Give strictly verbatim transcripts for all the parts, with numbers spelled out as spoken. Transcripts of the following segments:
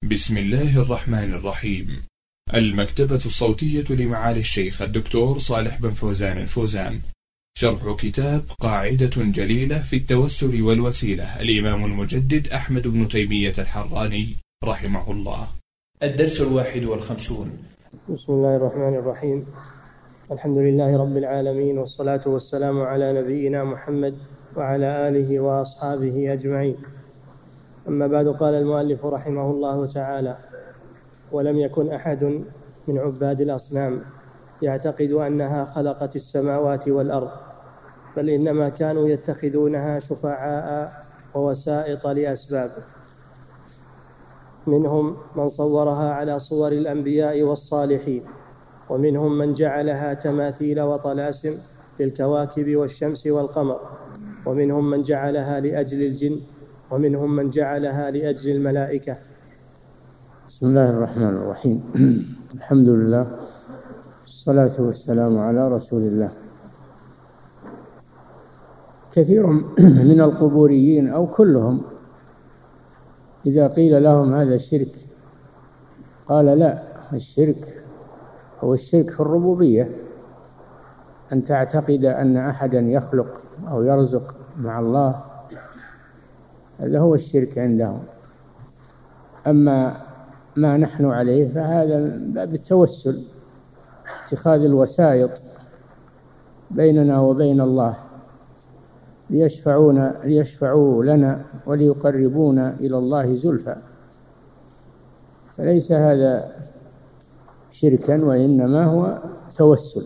بسم الله الرحمن الرحيم. المكتبة الصوتية لمعالي الشيخ الدكتور صالح بن فوزان الفوزان، شرح كتاب قاعدة جليلة في التوسل والوسيلة، الإمام المجدد أحمد بن تيمية الحراني رحمه الله. الدرس الواحد والخمسون. بسم الله الرحمن الرحيم. الحمد لله رب العالمين، والصلاة والسلام على نبينا محمد وعلى آله وأصحابه أجمعين. أما بعد، قال المؤلف رحمه الله تعالى: ولم يكن أحد من عباد الأصنام يعتقد أنها خلقت السماوات والأرض، بل إنما كانوا يتخذونها شفعاء ووسائط لأسباب. منهم من صورها على صور الأنبياء والصالحين، ومنهم من جعلها تماثيل وطلاسم للكواكب والشمس والقمر، ومنهم من جعلها لأجل الجن، ومنهم من جعلها لأجل الملائكة. بسم الله الرحمن الرحيم. الحمد لله، الصلاة والسلام على رسول الله. كثير من القبوريين أو كلهم إذا قيل لهم هذا الشرك قال: لا، الشرك هو الشرك في الربوبية، أن تعتقد أن أحدا يخلق أو يرزق مع الله، هذا هو الشرك عندهم. أما ما نحن عليه فهذا من باب التوسل، اتخاذ الوسائط بيننا وبين الله ليشفعون ليشفعوا لنا وليقربونا إلى الله زلفى، فليس هذا شركا، وإنما هو توسل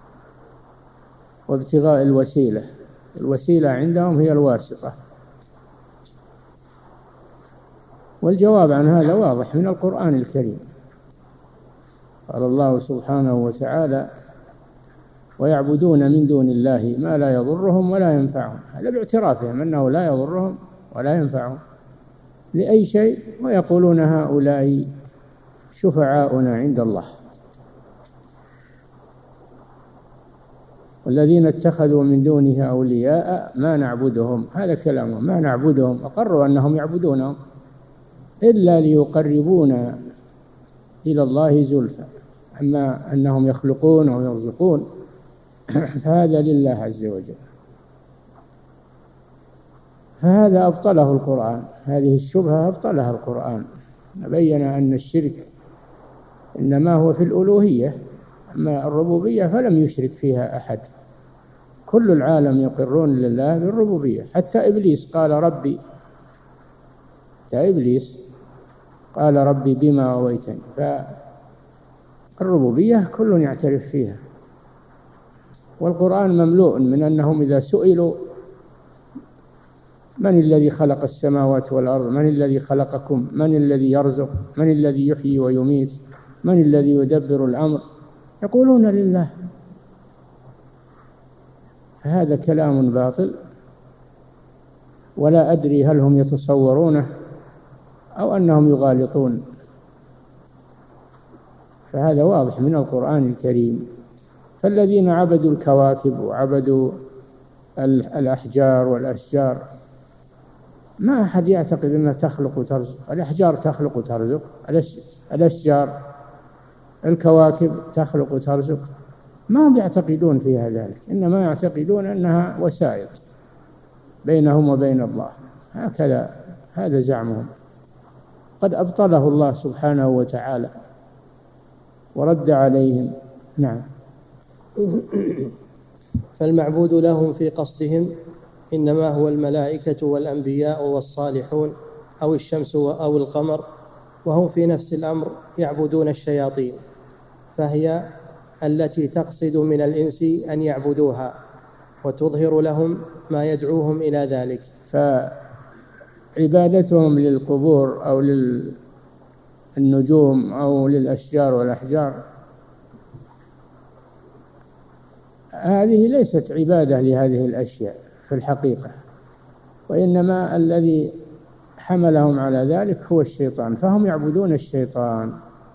وابتغاء الوسيلة. الوسيلة عندهم هي الواسطة، والجواب عن هذا واضح من القرآن الكريم. قال الله سبحانه وتعالى: ويعبدون من دون الله ما لا يضرهم ولا ينفعهم. هذا باعترافهم أنه لا يضرهم ولا ينفعهم لأي شيء، ويقولون هؤلاء شفعاؤنا عند الله. والذين اتخذوا من دونه أولياء ما نعبدهم، هذا كلامهم، ما نعبدهم، أقروا أنهم يعبدونهم إلا ليقربونا إلى الله زلفى. أما أنهم يخلقون ويرزقون فهذا لله عز وجل. فهذا أبطله القرآن، هذه الشبهة أبطلها القرآن، بين أن الشرك إنما هو في الألوهية، أما الربوبية فلم يشرك فيها أحد. كل العالم يقرون لله بالربوبية، حتى إبليس قال ربي حتى إبليس قال ربي بما أغويتني. فالربوبية كل يعترف فيها، والقرآن مملوء من أنهم إذا سئلوا من الذي خلق السماوات والأرض، من الذي خلقكم، من الذي يرزق، من الذي يحيي ويميت، من الذي يدبر الأمر، يقولون لله. فهذا كلام باطل، ولا أدري هل هم يتصورونه أو أنهم يغالطون. فهذا واضح من القرآن الكريم. فالذين عبدوا الكواكب وعبدوا الأحجار والأشجار، ما أحد يعتقد أنها تخلق وترزق. الأحجار تخلق وترزق، الأشجار الكواكب تخلق وترزق، ما هم يعتقدون فيها ذلك، إنما يعتقدون أنها وسائط بينهم وبين الله، هكذا هذا زعمهم. قد أبطله الله سبحانه وتعالى ورد عليهم. نعم. فالمعبود لهم في قصدهم إنما هو الملائكة والأنبياء والصالحون أو الشمس أو القمر، وهم في نفس الأمر يعبدون الشياطين، فهي التي تقصد من الإنس أن يعبدوها وتظهر لهم ما يدعوهم إلى ذلك. فعبادتهم للقبور أو للنجوم أو للأشجار والأحجار هذه ليست عبادة لهذه الأشياء في الحقيقة، وإنما الذي حملهم على ذلك هو الشيطان، فهم يعبدون الشيطان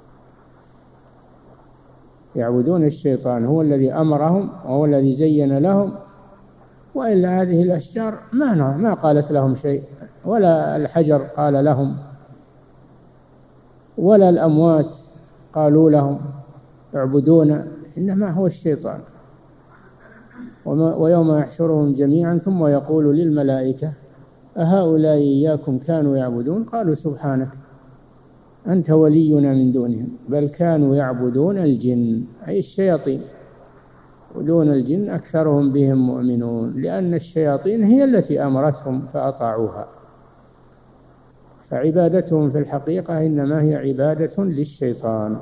يعبدون الشيطان هو الذي أمرهم وهو الذي زين لهم. وإلا هذه الأشجار ما ما قالت لهم شيء، ولا الحجر قال لهم، ولا الأموات قالوا لهم اعبدون، إنما هو الشيطان. ويوم يحشرهم جميعا ثم يقول للملائكة أهؤلاء إياكم كانوا يعبدون قالوا سبحانك أنت ولينا من دونهم بل كانوا يعبدون الجن، أي الشياطين، ودون الجن أكثرهم بهم مؤمنون، لأن الشياطين هي التي أمرتهم فأطاعوها، فعبادتهم في الحقيقة إنما هي عبادة للشيطان.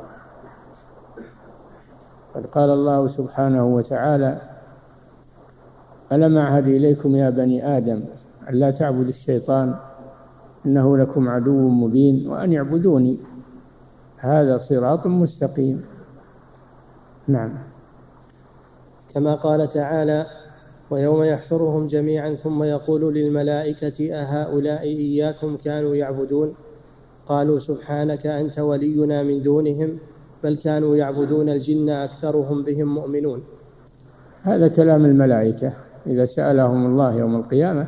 قد قال الله سبحانه وتعالى ألم أعهد إليكم يا بني آدم أن لا تعبدوا الشيطان إنه لكم عدو مبين وأن يعبدوني هذا صراط مستقيم. نعم. كما قال تعالى ويوم يحشرهم جميعا ثم يقول للملائكة أهؤلاء إياكم كانوا يعبدون قالوا سبحانك أنت ولينا من دونهم بل كانوا يعبدون الجن أكثرهم بهم مؤمنون. هذا كلام الملائكة إذا سألهم الله يوم القيامة.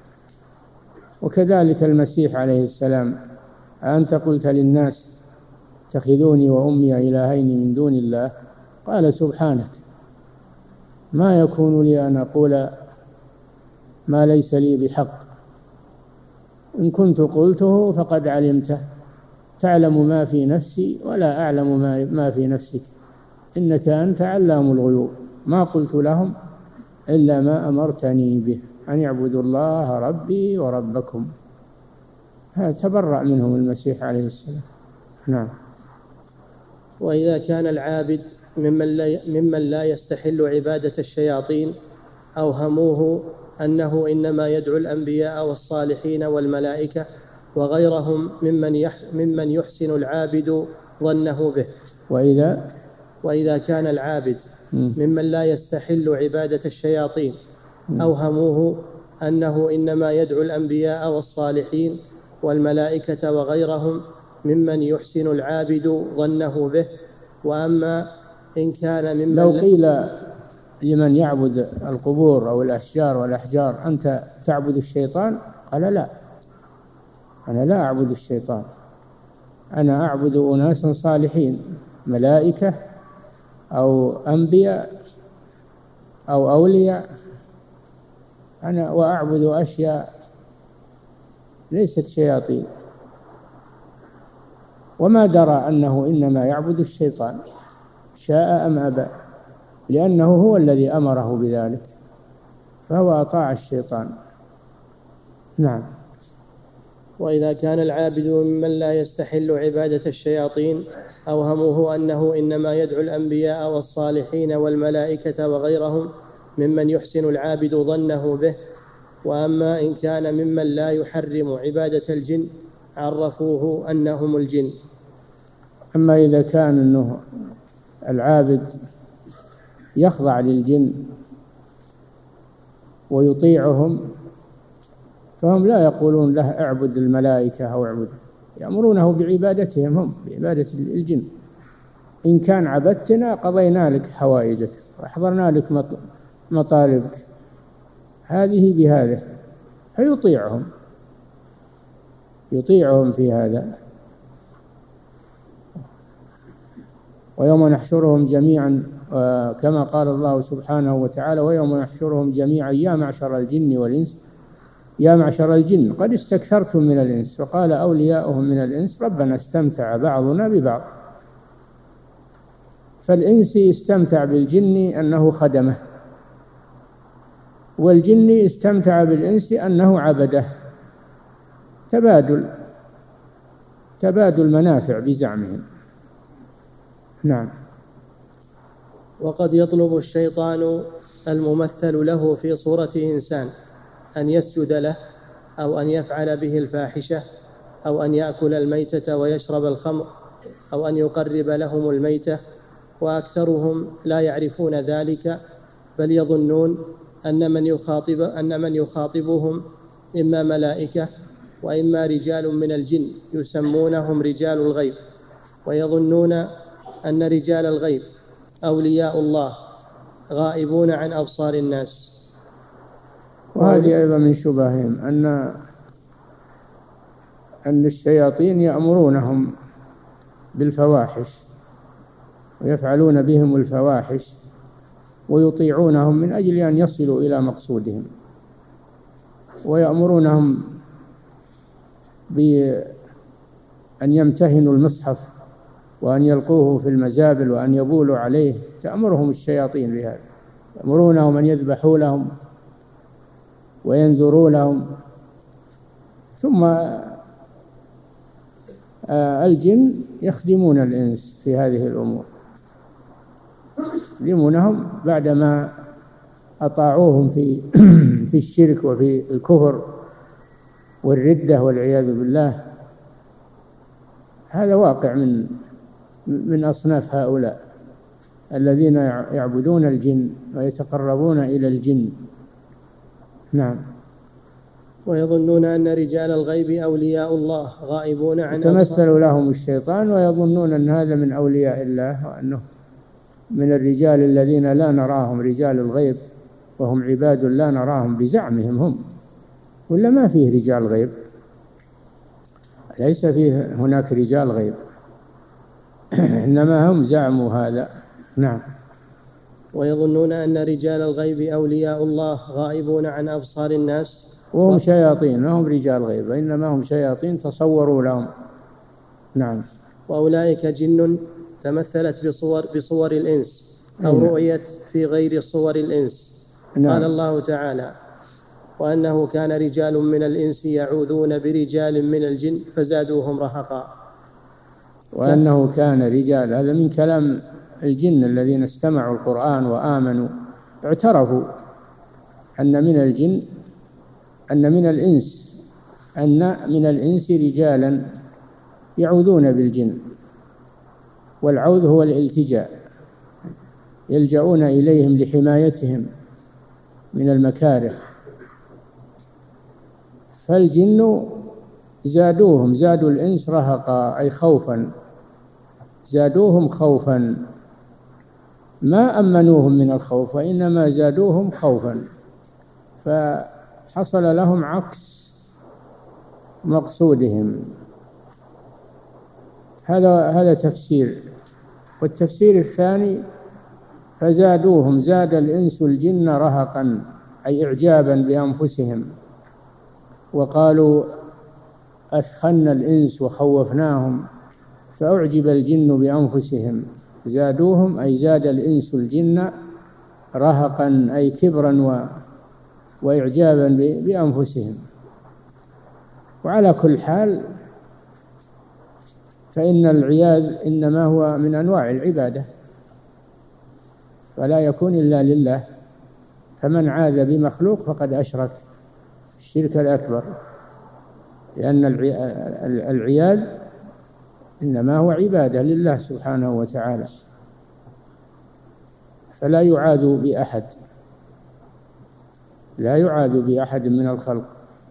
وكذلك المسيح عليه السلام أنت قلت للناس اتخذوني وأمي إلهين من دون الله قال سبحانك ما يكون لي أن أقول ما ليس لي بحق إن كنت قلته فقد علمته تعلم ما في نفسي ولا أعلم ما في نفسك إنك أنت علام الغيوب ما قلت لهم إلا ما أمرتني به أن يعبدوا الله ربي وربكم. هذا تبرأ منهم المسيح عليه السلام. نعم. وإذا كان العابد ممن لا, ممن لا يستحل عبادة الشياطين أوهموه أنه إنما يدعو الأنبياء والصالحين والملائكة وغيرهم ممن, يح ممن يحسن العابد ظنه به. وإذا وإذا كان العابد ممن لا يستحل عبادة الشياطين أوهموه أنه إنما يدعو الأنبياء والصالحين والملائكة وغيرهم ممن يحسن العابد ظنه به. وأما إن كان ممن لو قيل لمن يعبد القبور أو الأشجار والأحجار أنت تعبد الشيطان قال لا أنا لا أعبد الشيطان أنا أعبد أناسا صالحين ملائكة أو أنبياء أو أولياء أنا وأعبد أشياء ليست شياطين وما درى أنه إنما يعبد الشيطان شاء أم أبى لأنه هو الذي أمره بذلك فهو أطاع الشيطان. نعم. وإذا كان العابد ممن لا يستحل عبادة الشياطين أوهموه أنه إنما يدعو الأنبياء والصالحين والملائكة وغيرهم ممن يحسن العابد ظنه به. وأما إن كان ممن لا يحرم عبادة الجن عرفوه أنهم الجن. أما إذا كان أنه العابد يخضع للجن ويطيعهم فهم لا يقولون له اعبد الملائكة أو اعبد يأمرونه بعبادتهم هم بعبادة الجن. إن كان عبدتنا قضينا لك حوائجك وأحضرنا لك مطالبك هذه بهذا فيطيعهم يطيعهم في هذا. ويوم نحشرهم جميعا كما قال الله سبحانه وتعالى ويوم نحشرهم جميعا يا معشر الجن والإنس يا معشر الجن قد استكثرتم من الإنس وقال أولياؤهم من الإنس ربنا استمتع بعضنا ببعض. فالإنس استمتع بالجن أنه خدمه والجن استمتع بالإنس أنه عبده تبادل تبادل منافع بزعمهم. نعم. وقد يطلب الشيطان الممثل له في صورة إنسان أن يسجد له أو أن يفعل به الفاحشة أو أن يأكل الميتة ويشرب الخمر أو أن يقرب لهم الميتة وأكثرهم لا يعرفون ذلك بل يظنون أن من يخاطب أن من يخاطبهم إما ملائكة وإما رجال من الجن يسمونهم رجال الغيب ويظنون أن رجال الغيب أولياء الله غائبون عن أبصار الناس. وهذه أيضا من شبههم أن أن الشياطين يأمرونهم بالفواحش ويفعلون بهم الفواحش ويطيعونهم من أجل أن يصلوا إلى مقصودهم، ويأمرونهم بأن يمتهنوا المصحف وأن يلقوه في المزابل وأن يبولوا عليه. تأمرهم الشياطين بهذا، يأمرونهم أن يذبحوا لهم وينذروا لهم. ثم الجن يخدمون الإنس في هذه الأمور، يخدمونهم بعدما أطاعوهم في في الشرك وفي الكفر والردة والعياذ بالله. هذا واقع من من أصناف هؤلاء الذين يعبدون الجن ويتقربون إلى الجن. نعم. ويظنون أن رجال الغيب أولياء الله غائبون عن يتمثل لهم الشيطان ويظنون أن هذا من أولياء الله، وأنه من الرجال الذين لا نراهم، رجال الغيب، وهم عباد لا نراهم بزعمهم هم، ولا ما فيه رجال غيب، ليس فيه هناك رجال غيب إنما هم زعموا هذا. نعم. ويظنون أن رجال الغيب أولياء الله غائبون عن أبصار الناس وهم شياطين، ما هم رجال غيب، إنما هم شياطين تصوروا لهم. نعم. وأولئك جن تمثلت بصور بصور الإنس أو رؤيت في غير صور الإنس. نعم. قال الله تعالى: وأنه كان رجال من الإنس يعوذون برجال من الجن فزادوهم رهقا. وأنه كان رجال، هذا من كلام الجن الذين استمعوا القرآن وآمنوا، اعترفوا أن من الجن أن من الإنس أن من الإنس رجالا يعوذون بالجن، والعوذ هو الالتجاء، يلجؤون إليهم لحمايتهم من المكاره. فالجن زادوهم، زادوا الإنس رهقا أي خوفا، زادوهم خوفا، ما أمنوهم من الخوف وإنما زادوهم خوفا، فحصل لهم عكس مقصودهم. هذا هذا تفسير. والتفسير الثاني: فزادوهم، زاد الإنس الجن رهقا أي إعجابا بأنفسهم، وقالوا أثخنا الإنس وخوفناهم فأعجب الجن بأنفسهم. زادوهم أي زاد الإنس الجن رهقا أي كبرا و... وإعجابا بأنفسهم. وعلى كل حال فإن العياذ إنما هو من أنواع العبادة، ولا يكون إلا لله، فمن عاذ بمخلوق فقد أشرك الشرك الأكبر، لأن العياذ إنما هو عبادة لله سبحانه وتعالى، فلا يعاذ بأحد، لا يعاذ بأحد من الخلق.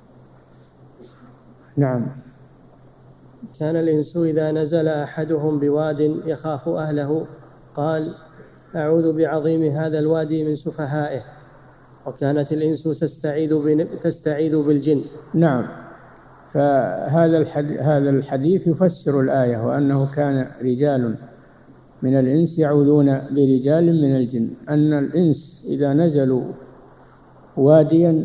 نعم. كان الإنس إذا نزل أحدهم بواد يخاف أهله قال: أعوذ بعظيم هذا الوادي من سفهائه. وكانت الإنس تستعيذ تستعيذ بالجن. نعم. فهذا هذا الحديث يفسر الآية، وأنه كان رجال من الإنس يعوذون برجال من الجن، أن الإنس إذا نزلوا واديا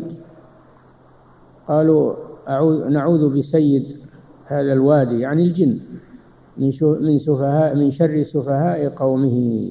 قالوا أعوذ نعوذ بسيد هذا الوادي، يعني الجن، من من سفهاء من شر سفهاء قومه.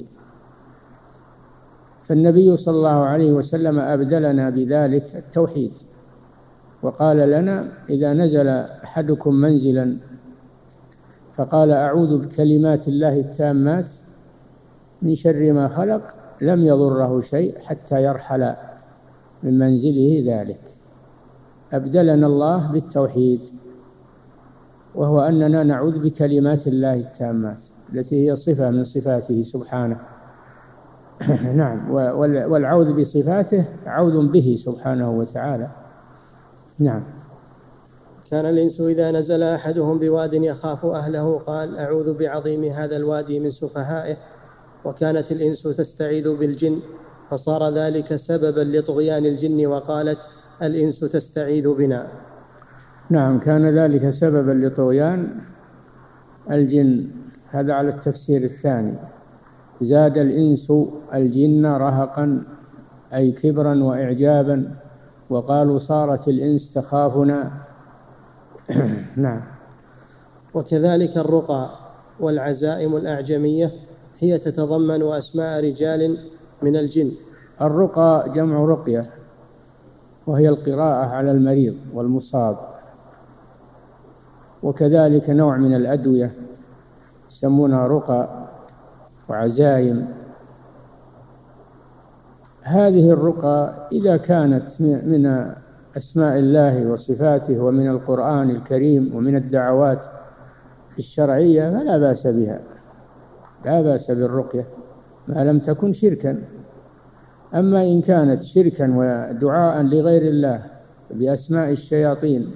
فالنبي صلى الله عليه وسلم أبدلنا بذلك التوحيد، وقال لنا: إذا نزل أحدكم منزلا فقال أعوذ بكلمات الله التامات من شر ما خلق لم يضره شيء حتى يرحل من منزله ذلك. أبدلنا الله بالتوحيد، وهو أننا نعوذ بكلمات الله التامات التي هي صفة من صفاته سبحانه. نعم. والعوذ بصفاته عوذ به سبحانه وتعالى. نعم. كان الإنس إذا نزل أحدهم بواد يخاف أهله قال: أعوذ بعظيم هذا الوادي من سفهائه. وكانت الإنس تستعيذ بالجن، فصار ذلك سببا لطغيان الجن، وقالت الإنس تستعيذ بنا. نعم، كان ذلك سببا لطغيان الجن، هذا على التفسير الثاني. زاد الإنس الجن رهقا أي كبرا وإعجابا، وقالوا صارت الإنس تخافنا. نعم. وكذلك الرقى والعزائم الأعجمية هي تتضمن أسماء رجال من الجن. الرقى جمع رقية، وهي القراءة على المريض والمصاب، وكذلك نوع من الأدوية يسمونها رقى وعزائم. هذه الرقى إذا كانت من أسماء الله وصفاته ومن القرآن الكريم ومن الدعوات الشرعية فلا بأس بها، لا بأس بالرقية ما لم تكن شركا. أما إن كانت شركا ودعاء لغير الله بأسماء الشياطين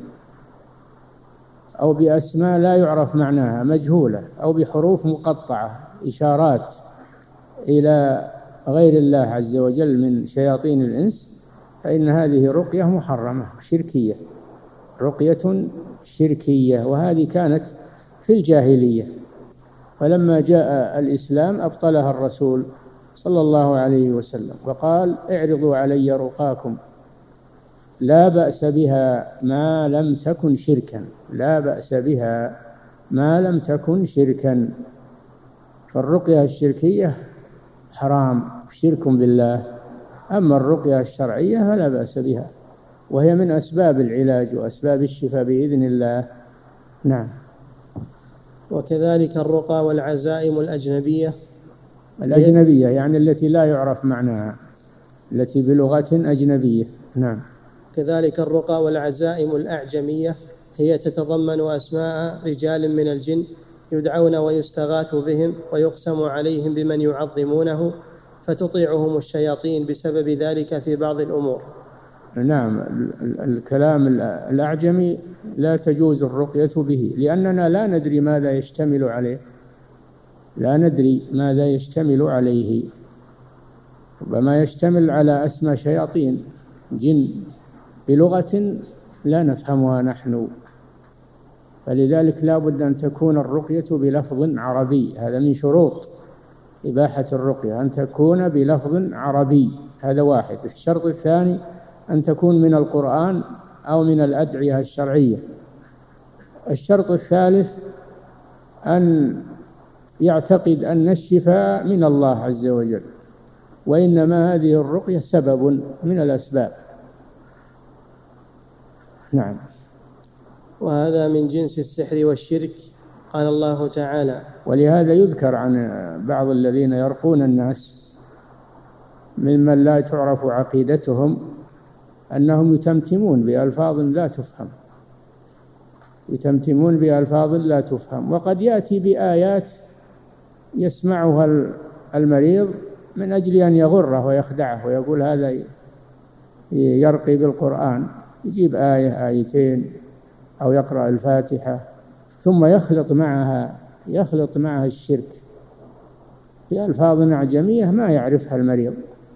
أو بأسماء لا يعرف معناها مجهولة أو بحروف مقطعة إشارات إلى غير الله عز وجل من شياطين الإنس، فإن هذه رقية محرمة شركية، رقية شركية، وهذه كانت في الجاهلية. فلما جاء الإسلام أبطلها الرسول صلى الله عليه وسلم وقال اعرضوا علي رقاكم لا بأس بها ما لم تكن شركا، لا بأس بها ما لم تكن شركا. فالرقية الشركية حرام شرك بالله، أما الرقية الشرعية فلا بأس بها، وهي من أسباب العلاج وأسباب الشفاء بإذن الله. نعم. وكذلك الرقى والعزائم الأجنبية الأجنبية يعني التي لا يعرف معناها، التي بلغة أجنبية. نعم. كذلك الرقى والعزائم الأعجمية هي تتضمن أسماء رجال من الجن يدعون ويستغاث بهم ويقسم عليهم بمن يعظمونه فتطيعهم الشياطين بسبب ذلك في بعض الأمور. نعم. الكلام الأعجمي لا تجوز الرقية به، لأننا لا ندري ماذا يشتمل عليه، لا ندري ماذا يشتمل عليه، ربما يشتمل على أسماء شياطين جن بلغة لا نفهمها نحن، فلذلك لا بد أن تكون الرقية بلفظ عربي. هذا من شروط إباحة الرقية أن تكون بلفظ عربي، هذا واحد. الشرط الثاني أن تكون من القرآن أو من الأدعية الشرعية. الشرط الثالث أن يعتقد أن الشفاء من الله عز وجل، وإنما هذه الرقية سبب من الأسباب. نعم. وهذا من جنس السحر والشرك، قال الله تعالى. ولهذا يذكر عن بعض الذين يرقون الناس ممن لا تعرف عقيدتهم أنهم يتمتمون بألفاظ لا تفهم، يتمتمون بألفاظ لا تفهم، وقد يأتي بآيات يسمعها المريض من أجل أن يغره ويخدعه ويقول هذا يرقي بالقرآن، يجيب آية آيتين أو يقرأ الفاتحة ثم يخلط معها يخلط معها الشرك بألفاظ أعجمية ما يعرفها المريض،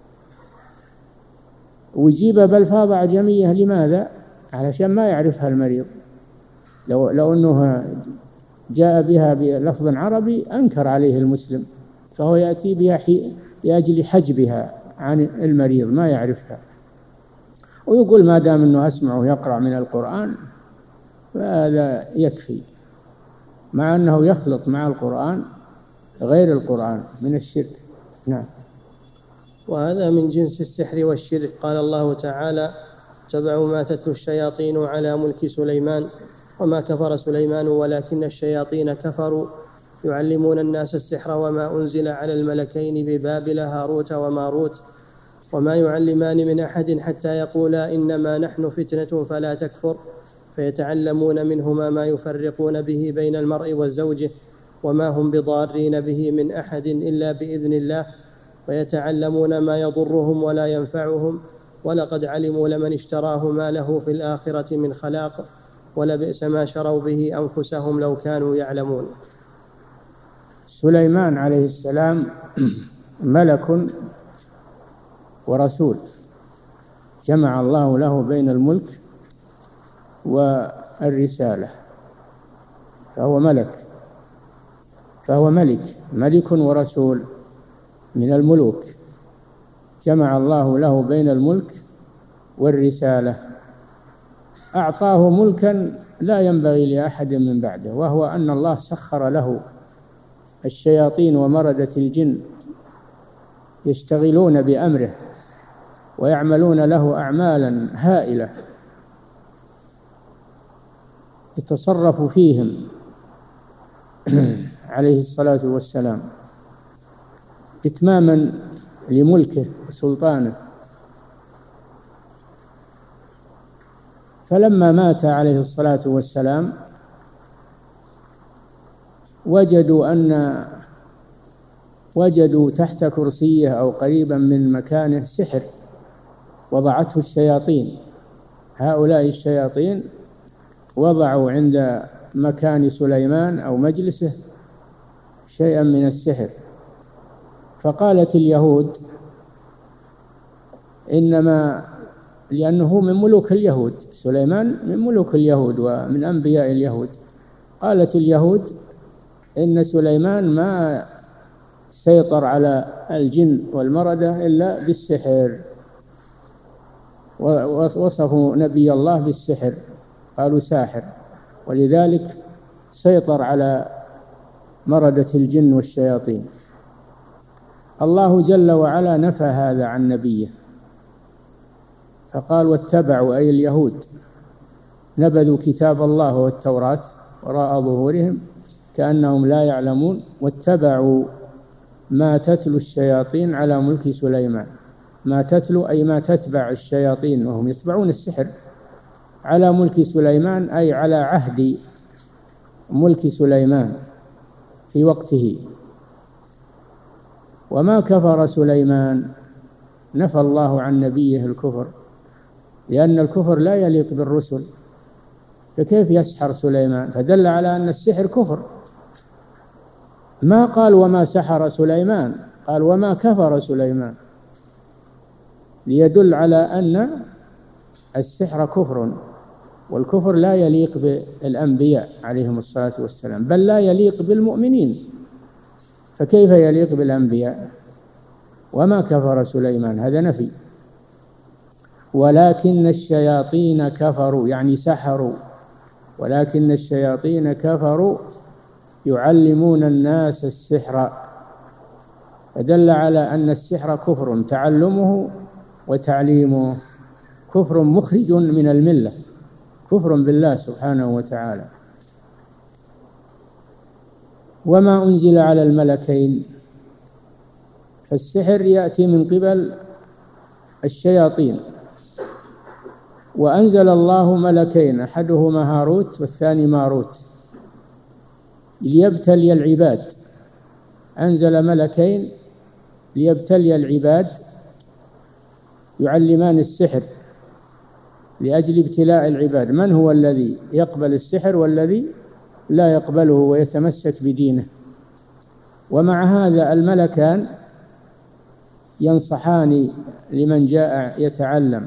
ويجيب بألفاظ أعجمية. لماذا؟ علشان ما يعرفها المريض. لو لو أنه جاء بها بلفظ عربي أنكر عليه المسلم، فهو يأتي بها لأجل حجبها عن المريض ما يعرفها، ويقول ما دام أنه أسمعه يقرأ من القرآن فهذا يكفي، مع أنه يخلط مع القرآن غير القرآن من الشرك. نعم. وهذا من جنس السحر والشرك، قال الله تعالى اتبعوا ما تتلو الشياطين على ملك سليمان وما كفر سليمان ولكن الشياطين كفروا يعلمون الناس السحر وما أنزل على الملكين ببابل هاروت وماروت وما يعلمان من أحد حتى يقولا إنما نحن فتنة فلا تكفر فيتعلمون منهما ما يفرقون به بين المرء وزوجه وما هم بضارين به من أحد إلا بإذن الله ويتعلمون ما يضرهم ولا ينفعهم ولقد علموا لمن اشتراه ما له في الآخرة من خلاق ولبئس ما شروا به أنفسهم لو كانوا يعلمون. سليمان عليه السلام ملك ورسول، جمع الله له بين الملك والرسالة، فهو ملك. فهو ملك ملك ورسول من الملوك، جمع الله له بين الملك والرسالة، أعطاه ملكا لا ينبغي لأحد من بعده، وهو أن الله سخر له الشياطين ومردة الجن يشتغلون بأمره ويعملون له أعمالا هائلة يتصرف فيهم عليه الصلاة والسلام إتماما لملكه وسلطانه. فلما مات عليه الصلاة والسلام وجدوا أن وجدوا تحت كرسيه أو قريبا من مكانه سحر وضعته الشياطين. هؤلاء الشياطين وضعوا عند مكان سليمان أو مجلسه شيئا من السحر. فقالت اليهود إنما لأنه من ملوك اليهود، سليمان من ملوك اليهود ومن أنبياء اليهود، قالت اليهود إن سليمان ما سيطر على الجن والمردة إلا بالسحر، ووصفوا نبي الله بالسحر، قالوا ساحر، ولذلك سيطر على مردة الجن والشياطين. الله جل وعلا نفى هذا عن نبيه، فقال واتبعوا أي اليهود نبذوا كتاب الله والتوراة وراء ظهورهم كأنهم لا يعلمون واتبعوا ما تتلو الشياطين على ملك سليمان. ما تتلو أي ما تتبع الشياطين، وهم يتبعون السحر، على ملك سليمان أي على عهد ملك سليمان في وقته. وما كفر سليمان، نفى الله عن نبيه الكفر، لأن الكفر لا يليق بالرسل، فكيف يسحر سليمان؟ فدل على أن السحر كفر. ما قال وما سحر سليمان، قال وما كفر سليمان، ليدل على أن السحر كفر، والكفر لا يليق بالأنبياء عليهم الصلاة والسلام، بل لا يليق بالمؤمنين، فكيف يليق بالأنبياء؟ وما كفر سليمان، هذا نفي. ولكن الشياطين كفروا يعني سحروا، ولكن الشياطين كفروا يعلمون الناس السحر، فدل على أن السحر كفر، تعلمه وتعليمه كفر مخرج من الملة، كفر بالله سبحانه وتعالى. وما أنزل على الملكين، فالسحر يأتي من قبل الشياطين، وأنزل الله ملكين أحدهما هاروت والثاني ماروت ليبتلي العباد. أنزل ملكين ليبتلي العباد يعلمان السحر لأجل ابتلاء العباد، من هو الذي يقبل السحر والذي لا يقبله ويتمسك بدينه. ومع هذا الملكان ينصحان لمن جاء يتعلم،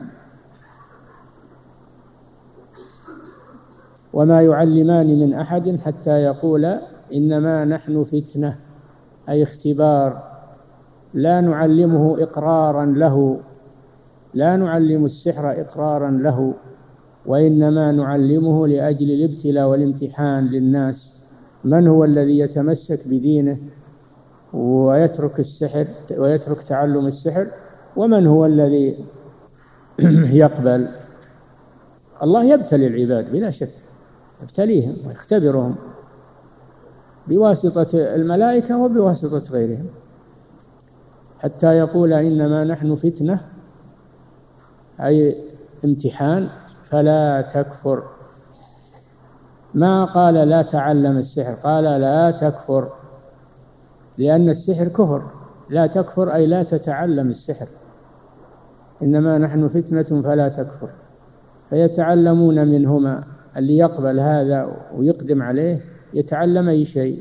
وما يعلمان من أحد حتى يقولا إنما نحن فتنة، أي اختبار، لا نعلمه إقرارا له، لا نعلم السحر إقرارا له، وإنما نعلمه لأجل الابتلاء والامتحان للناس، من هو الذي يتمسك بدينه ويترك السحر ويترك تعلم السحر، ومن هو الذي يقبل. الله يبتلي العباد بلا شك، يبتليهم ويختبرهم بواسطة الملائكة وبواسطة غيرهم، حتى يقول إنما نحن فتنة، أي امتحان، فلا تكفر. ما قال لا تعلم السحر، قال لا تكفر، لأن السحر كفر. لا تكفر أي لا تتعلم السحر، إنما نحن فتنة فلا تكفر. فيتعلمون منهما، اللي يقبل هذا ويقدم عليه يتعلم أي شيء،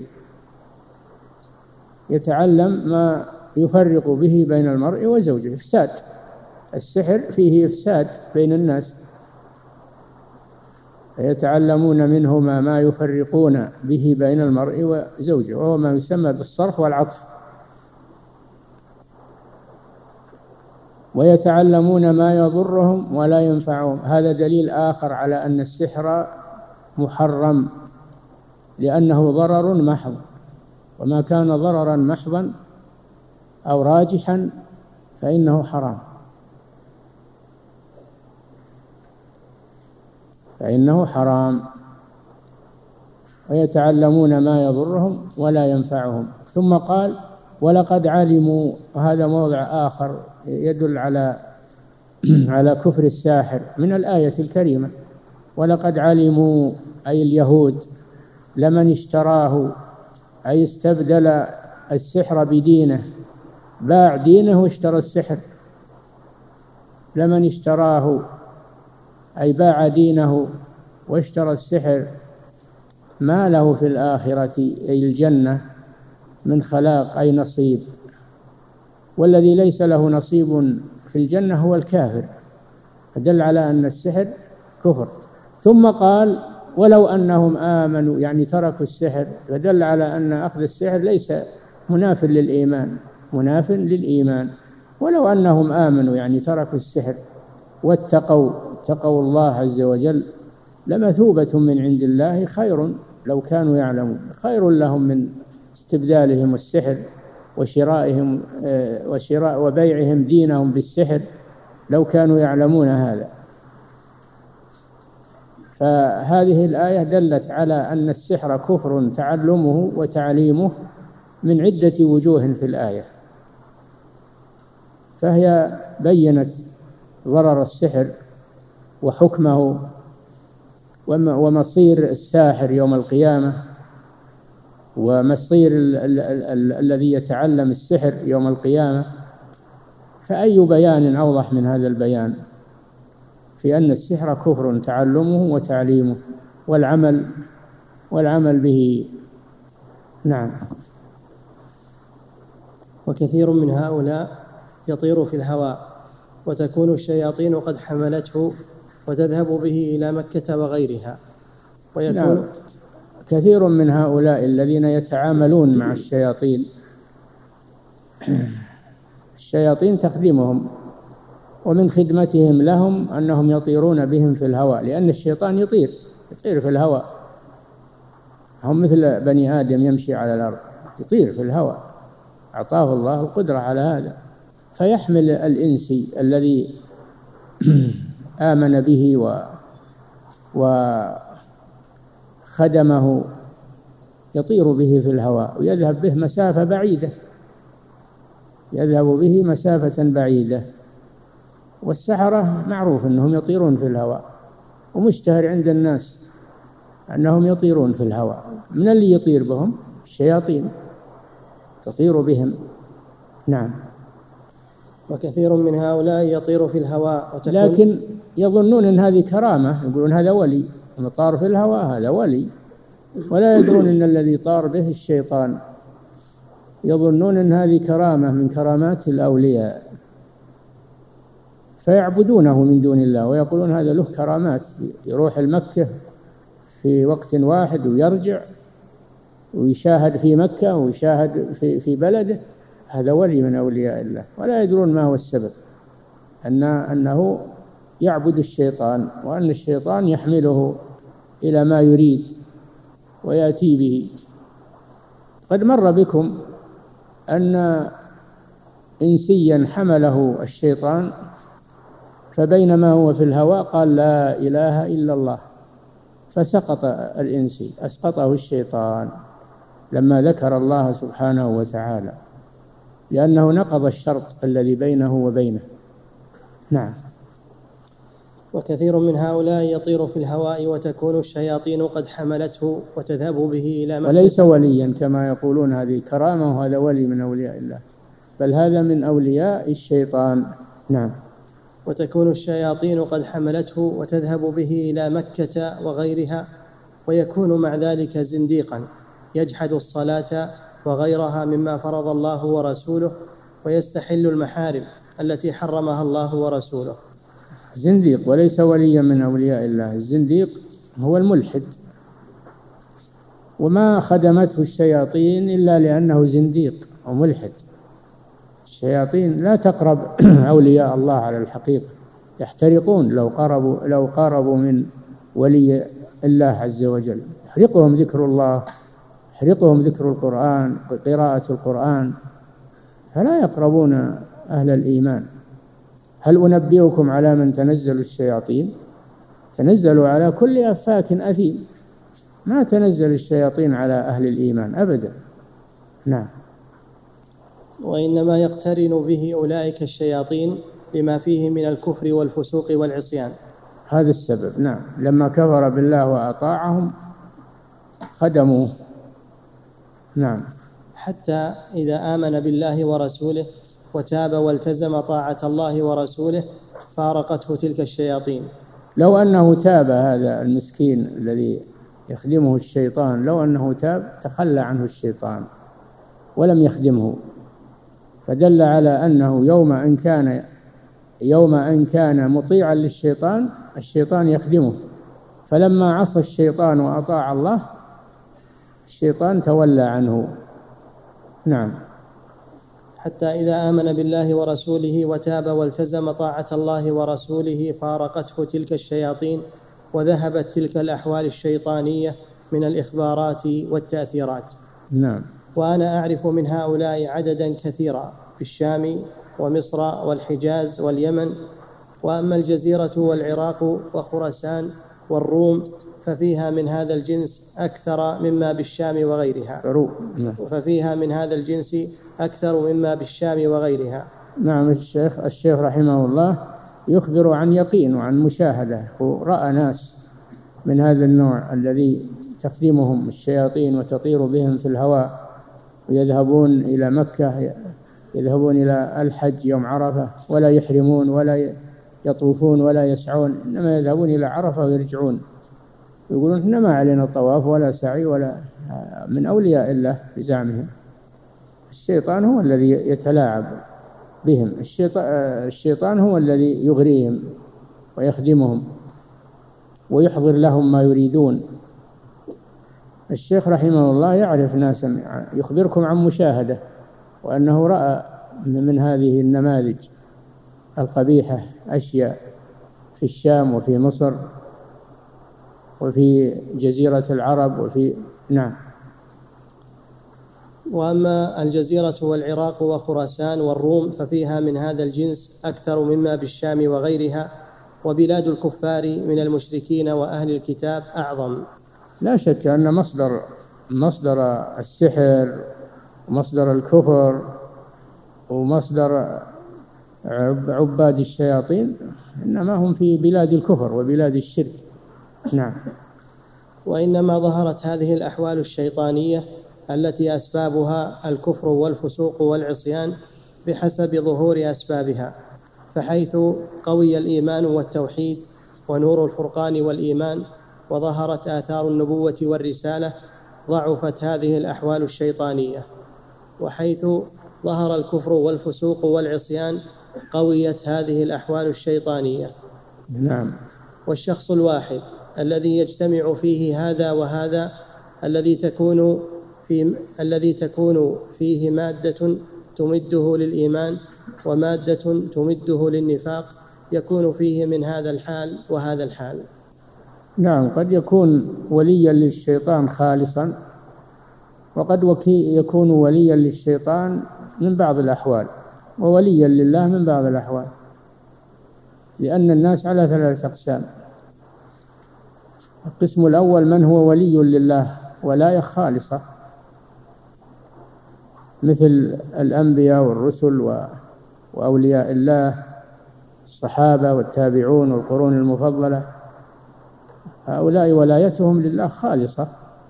يتعلم ما يفرق به بين المرء وزوجه، إفساد. السحر فيه إفساد بين الناس، يتعلمون منهما ما يفرقون به بين المرء وزوجه، وهو ما يسمى بالصرف والعطف. ويتعلمون ما يضرهم ولا ينفعهم، هذا دليل آخر على أن السحر محرم، لأنه ضرر محض، وما كان ضررا محضا أو راجحا فإنه حرام، فإنه حرام. ويتعلمون ما يضرهم ولا ينفعهم. ثم قال ولقد علموا، وهذا موضع آخر يدل على على كفر الساحر من الآية الكريمة. ولقد علموا أي اليهود لمن اشتراه، أي استبدل السحر بدينه، باع دينه واشترى السحر. لمن اشتراه أي باع دينه واشترى السحر ما له في الآخرة أي الجنة من خلاق أي نصيب، والذي ليس له نصيب في الجنة هو الكافر، فدل على أن السحر كفر. ثم قال ولو أنهم آمنوا، يعني تركوا السحر، فدل على أن أخذ السحر ليس مناف للإيمان، مناف للإيمان. ولو أنهم آمنوا يعني تركوا السحر واتقوا اتقوا الله عز وجل لمثوبة من عند الله خير لو كانوا يعلمون، خير لهم من استبدالهم السحر وشرائهم وشراء وبيعهم دينهم بالسحر لو كانوا يعلمون هذا. فهذه الآية دلت على أن السحر كفر تعلمه وتعليمه من عدة وجوه في الآية، فهي بينت ضرر السحر وحكمه ومصير الساحر يوم القيامة، ومصير ال- ال- ال- الذي يتعلم السحر يوم القيامة. فأي بيان أوضح من هذا البيان في أن السحر كفر تعلمه وتعليمه والعمل والعمل به. نعم. وكثير من هؤلاء يطير في الهواء وتكون الشياطين قد حملته وتذهب به إلى مكة وغيرها ويكون نعم. كثير من هؤلاء الذين يتعاملون مع الشياطين، الشياطين تخدمهم، ومن خدمتهم لهم أنهم يطيرون بهم في الهواء، لأن الشيطان يطير يطير في الهواء، هم مثل بني آدم يمشي على الأرض، يطير في الهواء، أعطاه الله القدرة على هذا. فيحمل الإنسي الذي آمن به و وخدمه يطير به في الهواء ويذهب به مسافة بعيدة، يذهب به مسافة بعيدة. والسحرة معروف أنهم يطيرون في الهواء، ومشتهر عند الناس أنهم يطيرون في الهواء. من اللي يطير بهم؟ الشياطين تطير بهم. نعم. وكثير من هؤلاء يطير في الهواء وتكون لكن يظنون أن هذه كرامة، يقولون هذا ولي، من طار في الهواء هذا ولي، ولا يدرون أن الذي طار به الشيطان. يظنون أن هذه كرامة من كرامات الأولياء، فيعبدونه من دون الله ويقولون هذا له كرامات، يروح المكة في وقت واحد ويرجع ويشاهد في مكة ويشاهد في في بلده، هذا ولي من أولياء الله، ولا يدرون ما هو السبب، أن أنه يعبد الشيطان، وأن الشيطان يحمله إلى ما يريد ويأتي به. قد مر بكم أن إنسيا حمله الشيطان، فبينما هو في الهواء قال لا إله إلا الله، فسقط الإنسي، أسقطه الشيطان لما ذكر الله سبحانه وتعالى، لأنه نقض الشرط الذي بينه وبينه. نعم. وكثير من هؤلاء يطير في الهواء وتكون الشياطين قد حملته وتذهب به إلى مكة، وليس وليا كما يقولون هذه كرامة وهذا ولي من أولياء الله، بل هذا من أولياء الشيطان. نعم. وتكون الشياطين قد حملته وتذهب به إلى مكة وغيرها، ويكون مع ذلك زنديقا يجحد الصلاة وغيرها مما فرض الله ورسوله، ويستحل المحارم التي حرمها الله ورسوله. زنديق وليس وليا من أولياء الله. الزنديق هو الملحد، وما خدمته الشياطين إلا لأنه زنديق وملحد. الشياطين لا تقرب أولياء الله على الحقيقة، يحترقون لو قربوا لو قربوا من ولي الله عز وجل، يحرقهم ذكر الله، يحرقهم ذكر القرآن، قراءة القرآن، فلا يقربون أهل الإيمان. هل أنبئكم على من تنزل الشياطين؟ تنزلوا على كل أفاك أثيم، ما تنزل الشياطين على أهل الإيمان أبدا. نعم. وإنما يقترن به أولئك الشياطين لما فيه من الكفر والفسوق والعصيان. هذا السبب. نعم. لما كفر بالله وأطاعهم خدموه. نعم. حتى إذا آمن بالله ورسوله وتاب والتزم طاعة الله ورسوله فارقته تلك الشياطين. لو أنه تاب هذا المسكين الذي يخدمه الشيطان، لو أنه تاب تخلى عنه الشيطان ولم يخدمه، فدل على أنه يوم أن كان يوم أن كان مطيعا للشيطان الشيطان يخدمه، فلما عصى الشيطان وأطاع الله الشيطان تولى عنه. نعم. حتى إذا آمن بالله ورسوله وتاب والتزم طاعة الله ورسوله فارقته تلك الشياطين وذهبت تلك الأحوال الشيطانية من الإخبارات والتأثيرات. نعم. وأنا أعرف من هؤلاء عددا كثيرا في الشام ومصر والحجاز واليمن، وأما الجزيرة والعراق وخراسان والروم ففيها من هذا الجنس أكثر مما بالشام وغيرها. ففيها من هذا الجنس أكثر مما بالشام وغيرها. نعم. الشيخ الشيخ رحمه الله يخبر عن يقين وعن مشاهدة، ورأى ناس من هذا النوع الذي تخدمهم الشياطين وتطير بهم في الهواء، ويذهبون إلى مكة، يذهبون إلى الحج يوم عرفة ولا يحرمون ولا يطوفون ولا يسعون، إنما يذهبون إلى عرفة ويرجعون، يقولون إحنا ما علينا طواف ولا سعي ولا من أولياء الله بزعمهم. الشيطان هو الذي يتلاعب بهم، الشيطان هو الذي يغريهم ويخدمهم ويحضر لهم ما يريدون. الشيخ رحمه الله يعرف ناسا، يخبركم عن مشاهدة، وأنه رأى من هذه النماذج القبيحة أشياء في الشام وفي مصر وفي جزيرة العرب وفي نعم. وأما الجزيرة والعراق وخراسان والروم ففيها من هذا الجنس أكثر مما بالشام وغيرها، وبلاد الكفار من المشركين وأهل الكتاب أعظم. لا شك أن مصدر مصدر السحر ومصدر الكفر ومصدر عباد الشياطين إنما هم في بلاد الكفر وبلاد الشرك. نعم. وإنما ظهرت هذه الأحوال الشيطانية التي أسبابها الكفر والفسوق والعصيان بحسب ظهور أسبابها، فحيث قوي الإيمان والتوحيد ونور الفرقان والإيمان وظهرت آثار النبوة والرسالة ضعفت هذه الأحوال الشيطانية، وحيث ظهر الكفر والفسوق والعصيان قويت هذه الأحوال الشيطانية. نعم. والشخص الواحد الذي يجتمع فيه هذا وهذا، الذي تكون في الذي تكون فيه مادة تمده للإيمان ومادة تمده للنفاق، يكون فيه من هذا الحال وهذا الحال. نعم. قد يكون وليا للشيطان خالصا، وقد يكون وليا للشيطان من بعض الأحوال، ووليا لله من بعض الأحوال، لأن الناس على ثلاثة أقسام. القسم الأول من هو ولي لله ولاية خالصة، مثل الأنبياء والرسل وأولياء الله، الصحابة والتابعون والقرون المفضلة، هؤلاء ولايتهم لله خالصة.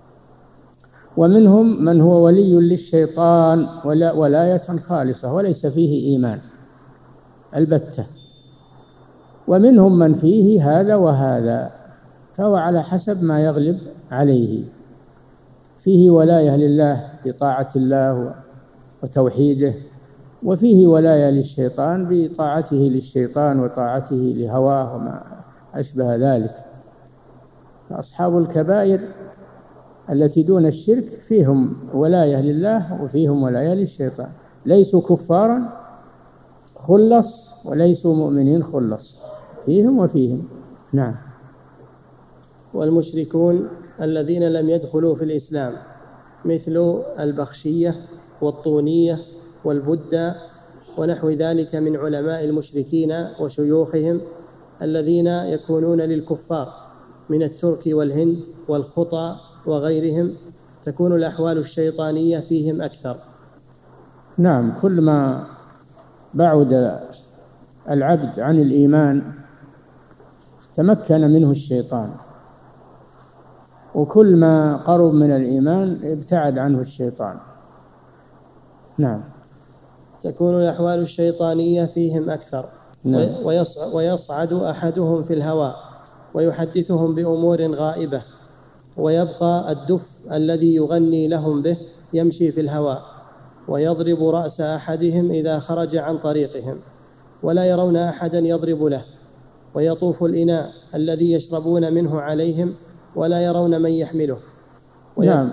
ومنهم من هو ولي للشيطان ولا ولاية خالصة وليس فيه إيمان البتة. ومنهم من فيه هذا وهذا، فهو على حسب ما يغلب عليه، فيه ولاية لله بطاعة الله وتوحيده، وفيه ولاية للشيطان بطاعته للشيطان وطاعته لهواه وما أشبه ذلك. أصحاب الكبائر التي دون الشرك فيهم ولاية لله وفيهم ولاية للشيطان، ليسوا كفارا خلص وليسوا مؤمنين خلص، فيهم وفيهم. نعم. والمشركون الذين لم يدخلوا في الإسلام مثل البخشية والطونية والبدة ونحو ذلك من علماء المشركين وشيوخهم الذين يكونون للكفار من الترك والهند والخطى وغيرهم، تكون الأحوال الشيطانية فيهم أكثر. نعم، كل ما بعد العبد عن الإيمان تمكن منه الشيطان، وكل ما قرب من الإيمان ابتعد عنه الشيطان. نعم. تكون الأحوال الشيطانية فيهم أكثر. نعم. ويصعد أحدهم في الهواء ويحدثهم بأمور غائبة، ويبقى الدف الذي يغني لهم به يمشي في الهواء ويضرب رأس أحدهم إذا خرج عن طريقهم، ولا يرون أحدا يضرب له، ويطوف الإناء الذي يشربون منه عليهم ولا يرون من يحمله. نعم.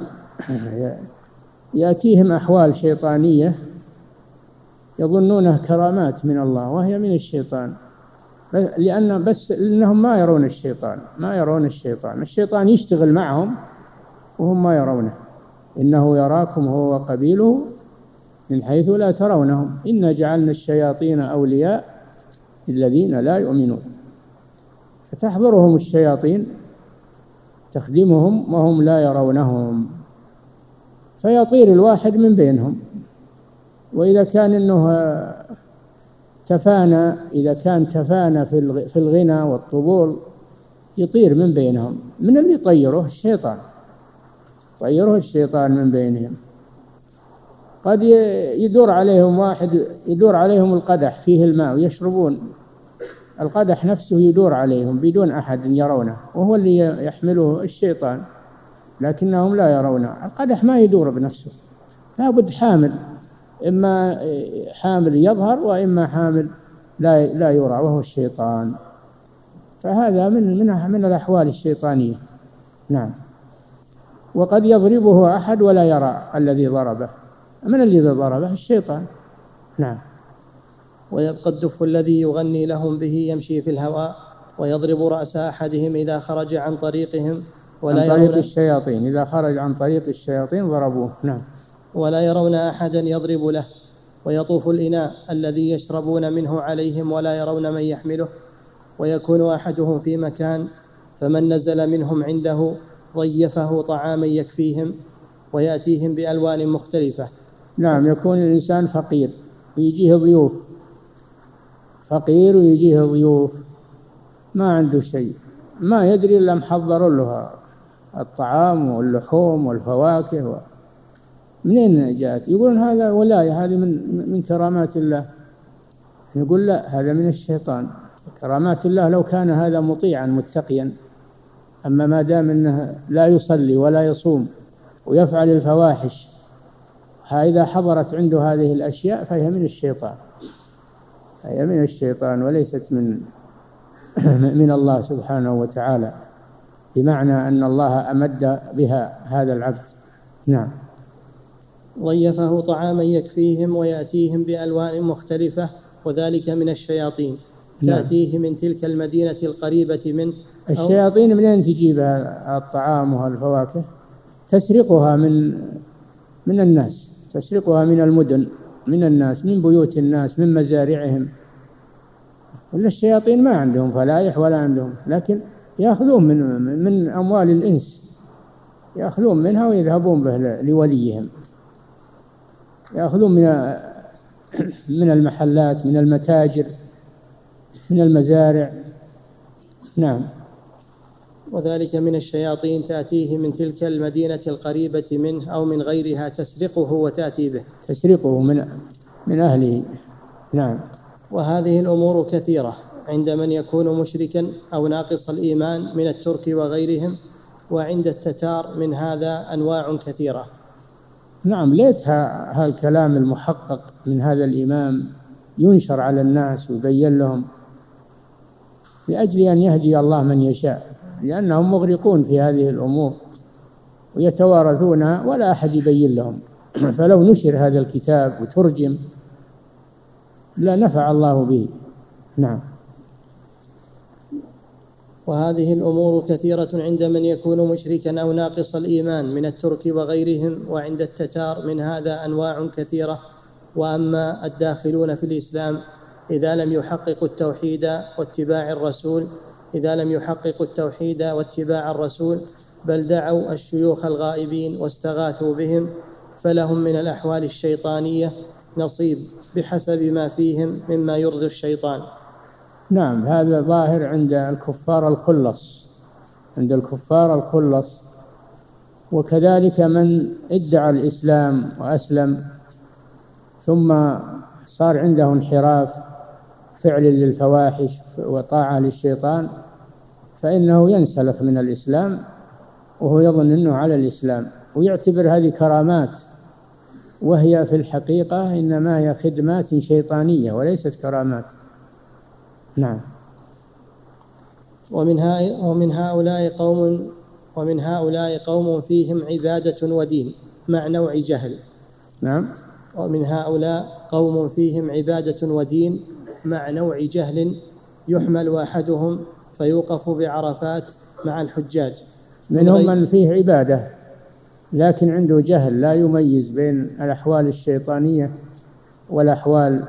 يأتيهم أحوال شيطانية يظنونها كرامات من الله وهي من الشيطان، لأن بس إنهم ما يرون الشيطان ما يرون الشيطان الشيطان يشتغل معهم وهم ما يرونه. إنه يراكم هو وقبيله من حيث لا ترونهم إنا جعلنا الشياطين أولياء الذين لا يؤمنون، فتحضرهم الشياطين تخدمهم وهم لا يرونهم، فيطير الواحد من بينهم. وإذا كان إنه تفانى إذا كان تفانى في الغنى والطبول يطير من بينهم. من اللي يطيره؟ الشيطان، طيره الشيطان من بينهم. قد يدور عليهم واحد يدور عليهم القدح فيه الماء ويشربون، القدح نفسه يدور عليهم بدون أحد يرونه، وهو اللي يحمله الشيطان، لكنهم لا يرونه. القدح ما يدور بنفسه، لا بد حامل، إما حامل يظهر وإما حامل لا لا يرى وهو الشيطان. فهذا من من من الأحوال الشيطانية. نعم. وقد يضربه أحد ولا يرى الذي ضربه. من الذي ضربه؟ الشيطان. نعم. ويبقى الدف الذي يغني لهم به يمشي في الهواء ويضرب رأس أحدهم إذا خرج عن طريقهم ولا عن طريق الشياطين إذا خرج عن طريق الشياطين ضربوه. نعم. ولا يرون أحدا يضرب له، ويطوف الإناء الذي يشربون منه عليهم ولا يرون من يحمله، ويكون أحدهم في مكان فمن نزل منهم عنده ضيفه طعاما يكفيهم ويأتيهم بألوان مختلفة. نعم. يكون الإنسان فقير ويجيه ضيوف، فقير ويجيه ضيوف ما عنده شيء، ما يدري إلا محضر له الطعام واللحوم والفواكه و... منين جاءت؟ يقولون هذا ولاية، هذه من من كرامات الله. يقول لا، هذا من الشيطان. كرامات الله لو كان هذا مطيعا متقيا، أما ما دام أنه لا يصلي ولا يصوم ويفعل الفواحش، إذا حضرت عنده هذه الأشياء فهي من الشيطان، هي من الشيطان وليست من من الله سبحانه وتعالى، بمعنى أن الله أمد بها هذا العبد. نعم. ضيفه طعاما يكفيهم ويأتيهم بألوان مختلفة، وذلك من الشياطين. نعم. تأتيه من تلك المدينة القريبة منه. الشياطين منين تجيب الطعام والفواكه؟ تسرقها من من الناس، تسرقها من المدن، من الناس، من بيوت الناس، من مزارعهم. ولا الشياطين ما عندهم فلايح ولا عندهم، لكن يأخذون من من أموال الإنس، يأخذون منها ويذهبون به لوليهم، يأخذون من من المحلات، من المتاجر، من المزارع. نعم. وذلك من الشياطين تأتيه من تلك المدينة القريبة منه أو من غيرها تسرقه وتأتي به، تسرقه من من أهله. نعم. وهذه الأمور كثيرة عند من يكون مشركا أو ناقص الإيمان من الترك وغيرهم، وعند التتار من هذا أنواع كثيرة. نعم. ليت هالكلام المحقق من هذا الإمام ينشر على الناس ويبين لهم، لأجل أن يهدي الله من يشاء لأنهم مغرقون في هذه الأمور ويتوارثونها ولا أحد يبين لهم. فلو نشر هذا الكتاب وترجم لا نفع الله به. نعم. وهذه الأمور كثيرة عند من يكون مشركا أو ناقص الإيمان من الترك وغيرهم، وعند التتار من هذا أنواع كثيرة. وأما الداخلون في الإسلام إذا لم يحققوا التوحيد واتباع الرسول إذا لم يحققوا التوحيد واتباع الرسول بل دعوا الشيوخ الغائبين واستغاثوا بهم، فلهم من الأحوال الشيطانية نصيب بحسب ما فيهم مما يرضي الشيطان. نعم، هذا ظاهر عند الكفار الخلص عند الكفار الخلص وكذلك من ادعى الإسلام وأسلم ثم صار عنده انحراف فعل للفواحش وطاعة للشيطان، فإنه ينسلخ من الإسلام وهو يظن أنه على الإسلام ويعتبر هذه كرامات، وهي في الحقيقة إنما هي خدمات شيطانية وليست كرامات. نعم. ومن ومن هؤلاء قوم ومن هؤلاء قوم فيهم عبادة ودين مع نوع جهل. نعم. ومن هؤلاء قوم فيهم عبادة ودين مع نوع جهل يحمل أحدهم فيوقف بعرفات مع الحجاج. منهم من فيه عبادة لكن عنده جهل لا يميز بين الأحوال الشيطانية والأحوال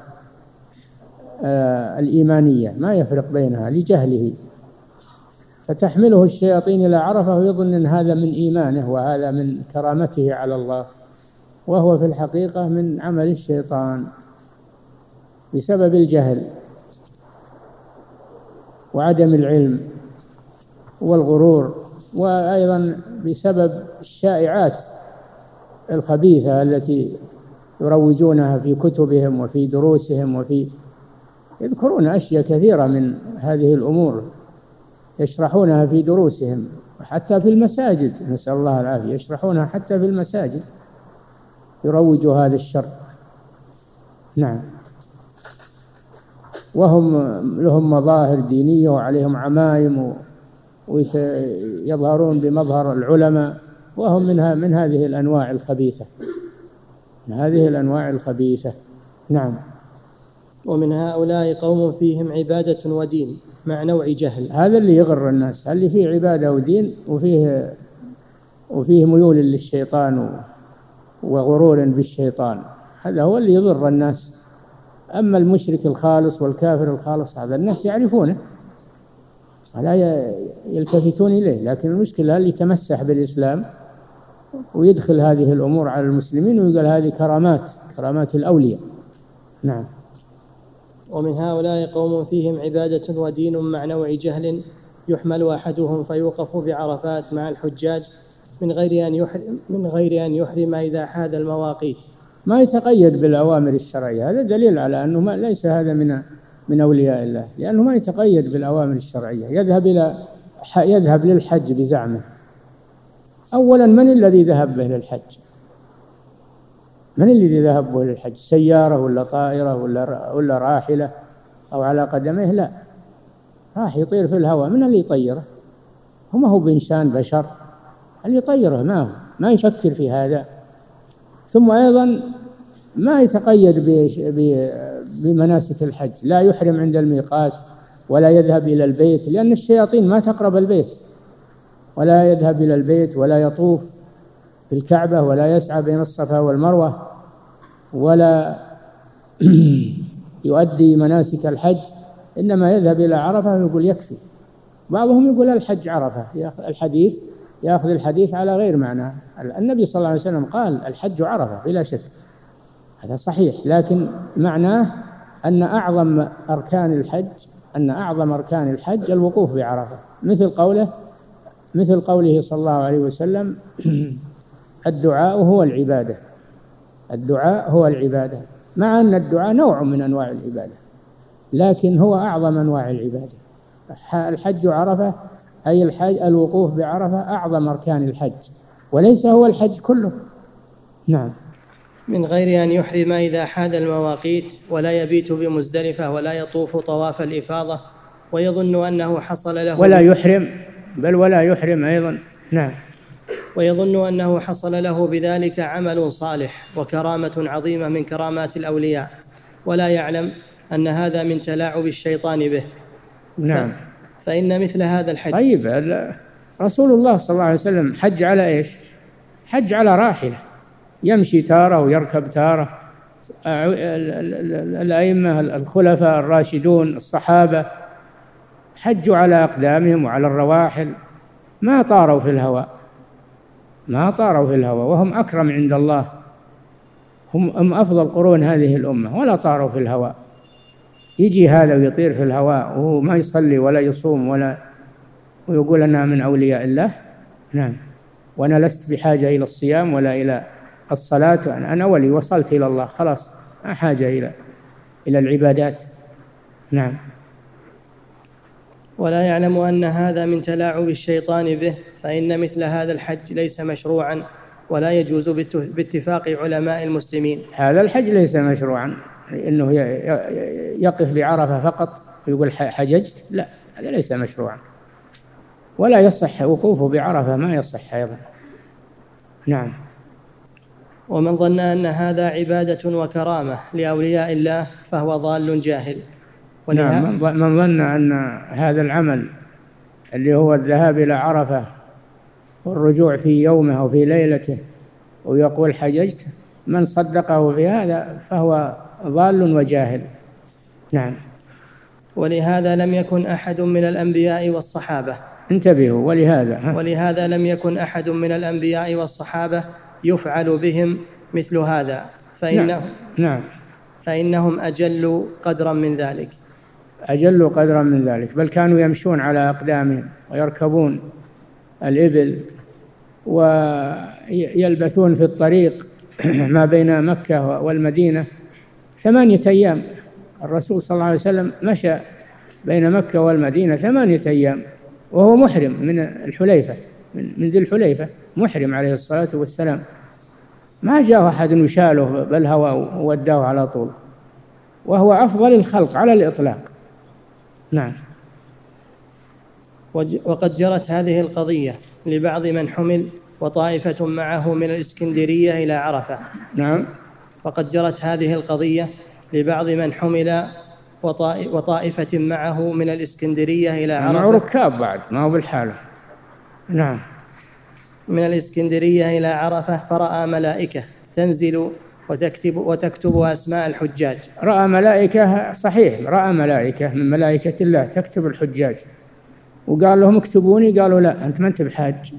آه الإيمانية، ما يفرق بينها لجهله، فتحمله الشياطين إلى عرفة ويظن أن هذا من إيمانه وهذا من كرامته على الله، وهو في الحقيقة من عمل الشيطان بسبب الجهل وعدم العلم والغرور، وأيضا بسبب الشائعات الخبيثة التي يروجونها في كتبهم وفي دروسهم، وفي يذكرون أشياء كثيرة من هذه الأمور يشرحونها في دروسهم وحتى في المساجد، نسأل الله العافية، يشرحونها حتى في المساجد، يروجوا هذا الشر. نعم. وهم لهم مظاهر دينية وعليهم عمائم ويظهرون بمظهر العلماء، وهم منها من هذه الأنواع الخبيثة من هذه الأنواع الخبيثة. نعم. ومن هؤلاء قوم فيهم عبادة ودين مع نوع جهل. هذا اللي يغر الناس، اللي فيه عبادة ودين وفيه وفيه ميول للشيطان وغرور بالشيطان، هذا هو اللي يضر الناس. أما المشرك الخالص والكافر الخالص هذا الناس يعرفونه ولا يلتفتون إليه، لكن المشكلة اللي يتمسح بالإسلام ويدخل هذه الأمور على المسلمين ويقول هذه كرامات كرامات الأولياء. نعم. ومن هؤلاء قوم فيهم عبادة ودين مع نوع جهل يحمل أحدهم فيوقف بعرفات مع الحجاج من غير أن يحرم من غير أن يحرم إذا حاد المواقيت. ما يتقيد بالأوامر الشرعية، هذا دليل على أنه ما ليس هذا من من أولياء الله، لأنه ما يتقيد بالأوامر الشرعية. يذهب إلى يذهب للحج بزعمه. أولا من الذي ذهب به للحج؟ من الذي ذهب به للحج؟ سيارة ولا طائرة ولا ولا راحلة أو على قدميه؟ لا، راح يطير في الهواء. من اللي يطيره؟ هو ما هو بإنسان بشر، اللي يطيره ما هو ما يفكر في هذا. ثم أيضا ما يتقيد بمناسك الحج، لا يحرم عند الميقات ولا يذهب إلى البيت، لأن الشياطين ما تقرب البيت، ولا يذهب إلى البيت ولا يطوف في الكعبة ولا يسعى بين الصفا والمروة ولا يؤدي مناسك الحج، إنما يذهب إلى عرفة ويقول يكفي. بعضهم يقول الحج عرفة، الحديث يأخذ الحديث على غير معناه. النبي صلى الله عليه وسلم قال الحج عرفة بلا شك، هذا صحيح، لكن معناه أن أعظم أركان الحج أن أعظم أركان الحج الوقوف بعرفة، مثل قوله مثل قوله صلى الله عليه وسلم الدعاء هو العبادة الدعاء هو العبادة مع أن الدعاء نوع من أنواع العبادة، لكن هو أعظم أنواع العبادة. الحج عرفة أي الحج الوقوف بعرفة أعظم أركان الحج، وليس هو الحج كله. نعم. من غير أن يحرم إذا حاد المواقيت، ولا يبيت بمزدلفة ولا يطوف طواف الإفاضة ويظن أنه حصل له ولا يحرم بل ولا يحرم أيضا. نعم. ويظن أنه حصل له بذلك عمل صالح وكرامة عظيمة من كرامات الأولياء، ولا يعلم أن هذا من تلاعب الشيطان به. نعم. فإن مثل هذا الحج. طيب رسول الله صلى الله عليه وسلم حج على إيش؟ حج على راحلة، يمشي تارة ويركب تارة. الأئمة الخلفاء الراشدون الصحابة حجوا على أقدامهم وعلى الرواحل، ما طاروا في الهواء، ما طاروا في الهواء، وهم أكرم عند الله، هم أفضل قرون هذه الأمة، ولا طاروا في الهواء. يجي هذا ويطير في الهواء وهو ما يصلي ولا يصوم ولا ويقول أنا من أولياء الله. نعم. وأنا لست بحاجة إلى الصيام ولا إلى الصلاة، أنا ولي وصلت إلى الله خلاص، ما حاجة إلى إلى العبادات. نعم. ولا يعلم أن هذا من تلاعب الشيطان به، فإن مثل هذا الحج ليس مشروعا ولا يجوز باتفاق علماء المسلمين. هذا الحج ليس مشروعا، إنه يقف بعرفة فقط ويقول حججت، لا، هذا ليس مشروعا، ولا يصح وقوفه بعرفة، ما يصح أيضا. نعم. ومن ظن أن هذا عبادة وكرامة لأولياء الله فهو ضال جاهل. نعم. من ظن أن هذا العمل اللي هو الذهاب إلى عرفة والرجوع في يومه أو في ليلته ويقول حججت، من صدقه في هذا فهو ضال وجاهل. نعم. ولهذا لم يكن أحد من الأنبياء والصحابة، انتبهوا، ولهذا ولهذا لم يكن أحد من الأنبياء والصحابة يفعل بهم مثل هذا، فإنه نعم. نعم. فإنهم أجل قدرا من ذلك، أجل قدرا من ذلك، بل كانوا يمشون على أقدامهم ويركبون الإبل ويلبثون في الطريق ما بين مكة والمدينة ثمانية أيام. الرسول صلى الله عليه وسلم مشى بين مكة والمدينة ثمانية أيام وهو محرم من الحليفة، من ذي الحليفة، محرم عليه الصلاة والسلام، ما جاء أحد يشاله بالهواء ووداه على طول، وهو أفضل الخلق على الإطلاق. نعم. وقد جرت هذه القضية لبعض من حمل وطائفة معه من الإسكندرية إلى عرفة. نعم. وقد جرت هذه القضية لبعض من حمل وطائفة معه من الإسكندرية إلى عرفة، معه ركاب بعد، ما هو بالحالة. نعم. من الإسكندرية إلى عرفة فرأى ملائكة تنزل وتكتب, وتكتب أسماء الحجاج. رأى ملائكة، صحيح، رأى ملائكة من ملائكة الله تكتب الحجاج، وقال لهم اكتبوني، قالوا لا، أنت ما أنت بحاج،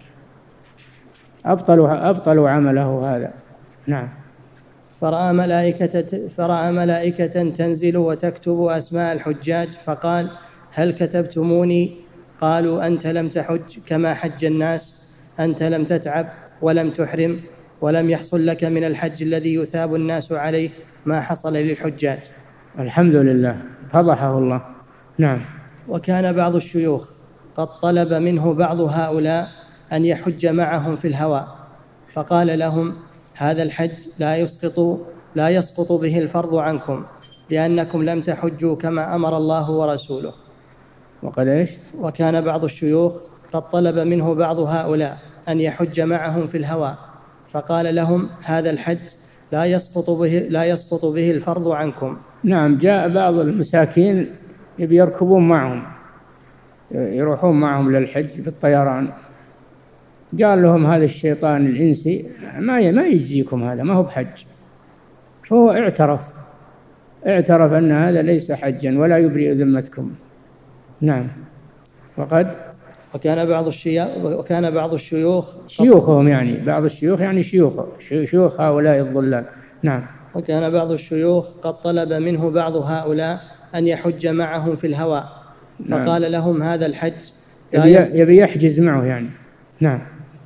أبطلوا, أبطلوا عمله هذا. نعم. فرأى ملائكة, فرأى ملائكة تنزل وتكتب أسماء الحجاج، فقال هل كتبتموني؟ قالوا أنت لم تحج كما حج الناس، أنت لم تتعب ولم تحرم، ولم يحصل لك من الحج الذي يثاب الناس عليه ما حصل للحجاج. الحمد لله، فضحه الله. نعم. وكان بعض الشيوخ قد طلب منه بعض هؤلاء أن يحج معهم في الهواء، فقال لهم هذا الحج لا يسقط, لا يسقط به الفرض عنكم، لأنكم لم تحجوا كما أمر الله ورسوله. وقد إيش؟ وكان بعض الشيوخ قد طلب منه بعض هؤلاء أن يحج معهم في الهواء، فقال لهم هذا الحج لا يسقط به, لا يسقط به الفرض عنكم. نعم. جاء بعض المساكين يبي يركبون معهم، يروحون معهم للحج بالطيران، قال لهم هذا الشيطان الإنسي ما ما يجزيكم، هذا ما هو بحج. فهو اعترف اعترف أن هذا ليس حجا ولا يبرئ ذمتكم. نعم. وقد وكان بعض الشيوخ وكان بعض الشيوخ شيوخهم، يعني بعض الشيوخ يعني شيوخ شيوخ هؤلاء الضلال. نعم. وكان بعض الشيوخ قد طلب منه بعض هؤلاء أن يحج معهم في الهواء، فقال نعم. لهم هذا الحج لا يس... يبي يحجز معه يعني. نعم.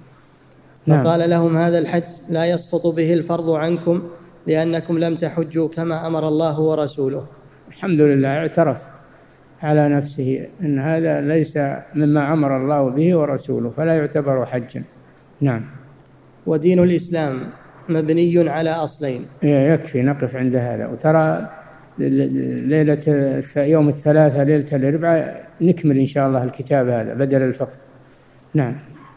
فقال نعم. لهم هذا الحج لا يسقط به الفرض عنكم، لأنكم لم تحجوا كما أمر الله ورسوله. الحمد لله، اعترف على نفسه أن هذا ليس مما أمر الله به ورسوله، فلا يعتبر حجا. نعم. ودين الإسلام مبني على أصلين. يكفي نقف عند هذا، وترى ليلة يوم الثلاثاء ليلة الأربعاء نكمل إن شاء الله الكتاب هذا بدل الفقه. نعم.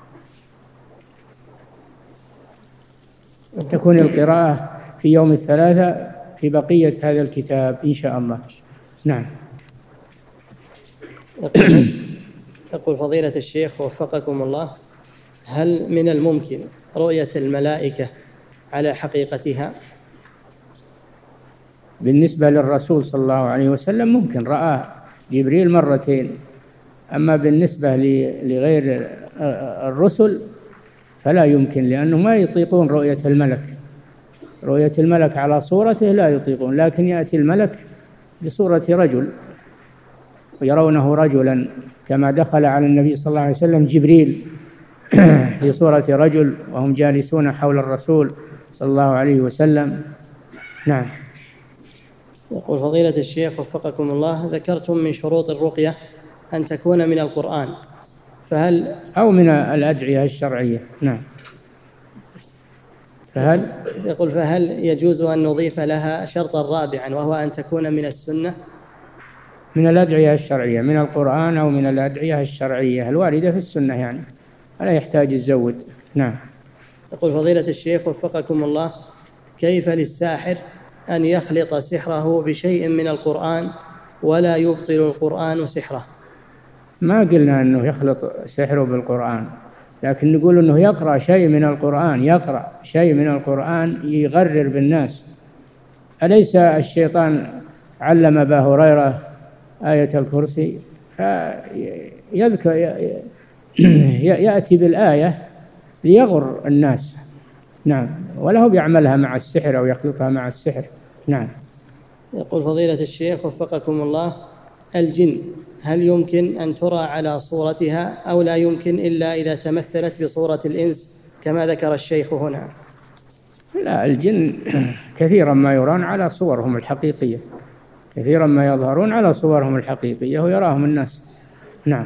تكون القراءة في يوم الثلاثاء في بقية هذا الكتاب إن شاء الله. نعم. يقول, يقول فضيلة الشيخ وفقكم الله، هل من الممكن رؤية الملائكة على حقيقتها؟ بالنسبة للرسول صلى الله عليه وسلم ممكن، رأى جبريل مرتين. أما بالنسبة لغير الرسل فلا يمكن، لأنه ما يطيقون رؤية الملك. رؤية الملك على صورته لا يطيقون، لكن يأتي الملك بصورة رجل ويرونه رجلا، كما دخل على النبي صلى الله عليه وسلم جبريل في صورة رجل وهم جالسون حول الرسول صلى الله عليه وسلم. نعم. يقول فضيلة الشيخ وفقكم الله، ذكرتم من شروط الرقية أن تكون من القرآن، فهل أو من الأدعية الشرعية. نعم. فهل يقول فهل يجوز أن نضيف لها شرطا رابعا وهو أن تكون من السنة؟ من الأدعية الشرعية، من القرآن أو من الأدعية الشرعية الواردة في السنة، يعني ولا يحتاج الزود. نعم. يقول فضيلة الشيخ وفقكم الله، كيف للساحر أن يخلط سحره بشيء من القرآن ولا يبطل القرآن سحره؟ ما قلنا أنه يخلط سحره بالقرآن، لكن نقول أنه يقرأ شيء من القرآن، يقرأ شيء من القرآن يغرر بالناس. أليس الشيطان علم أبا هريرة آية الكرسي؟ يذكر يأتي بالآية ليغر الناس. نعم. وله بيعملها مع السحر أو يخلطها مع السحر. نعم. يقول فضيلة الشيخ وفقكم الله، الجن هل يمكن أن ترى على صورتها أو لا يمكن إلا إذا تمثلت بصورة الإنس كما ذكر الشيخ هنا؟ لا، الجن كثيرا ما يرون على صورهم الحقيقية، كثيرا ما يظهرون على صورهم الحقيقية ويراهم الناس. نعم.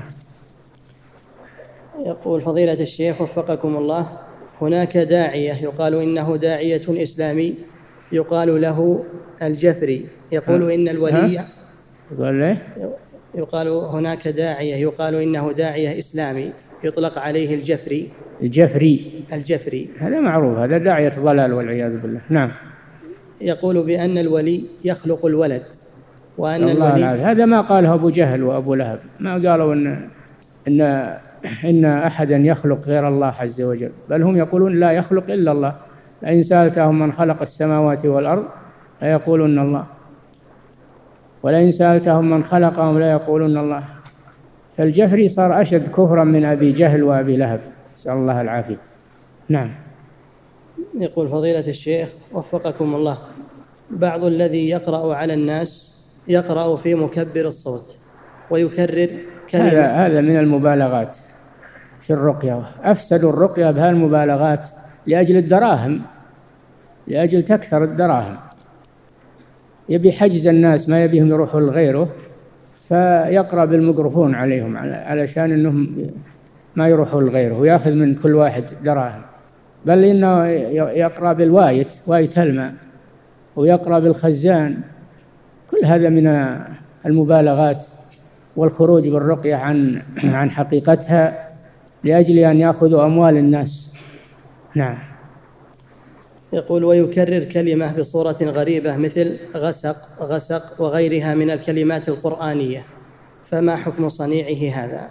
يقول فضيلة الشيخ وفقكم الله، هناك داعية يقال إنه داعية إسلامي يقال له الجفري، يقول إن الولي يقال له يقال هناك داعية يقال إنه داعية إسلامي يطلق عليه الجفري. الجفري الجفري هذا معروف، هذا داعية ضلال والعياذ بالله. نعم. يقول بأن الولي يخلق الولد، وأن الولي هذا ما قاله أبو جهل وأبو لهب، ما قالوا إن إن إن أحدا يخلق غير الله عز وجل، بل هم يقولون لا يخلق إلا الله. لئن سألتهم من خلق السماوات والأرض ليقولون الله، ولئن سألتهم من خلقهم لا يقولون الله. فالجفري صار أشد كفرا من أبي جهل وأبي لهب، نسأل الله العافية. نعم. يقول فضيلة الشيخ وفقكم الله، بعض الذي يقرأ على الناس يقرأ في مكبر الصوت ويكرر كلمة. هذا هذا من المبالغات في الرقية. أفسدوا الرقية بهالمبالغات لأجل الدراهم، لأجل تكثر الدراهم. يبي حجز الناس، ما يبيهم يروحوا لغيره، فيقرأ بالميكروفون عليهم علشان أنهم ما يروحوا لغيره ويأخذ من كل واحد دراهم. بل إنه يقرأ بالوايت، وايت الماء، ويقرأ بالخزان. كل هذا من المبالغات والخروج بالرقية عن عن حقيقتها لأجل أن يأخذوا أموال الناس. نعم. يقول ويكرر كلمة بصورة غريبة مثل غسق غسق وغيرها من الكلمات القرآنية، فما حكم صنيعه هذا؟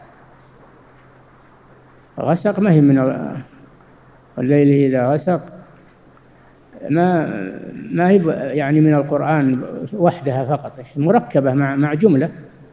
غسق ما هي من الليل إذا غسق، ما ما هي يعني من القرآن وحدها فقط، مركبة مع مع جملة.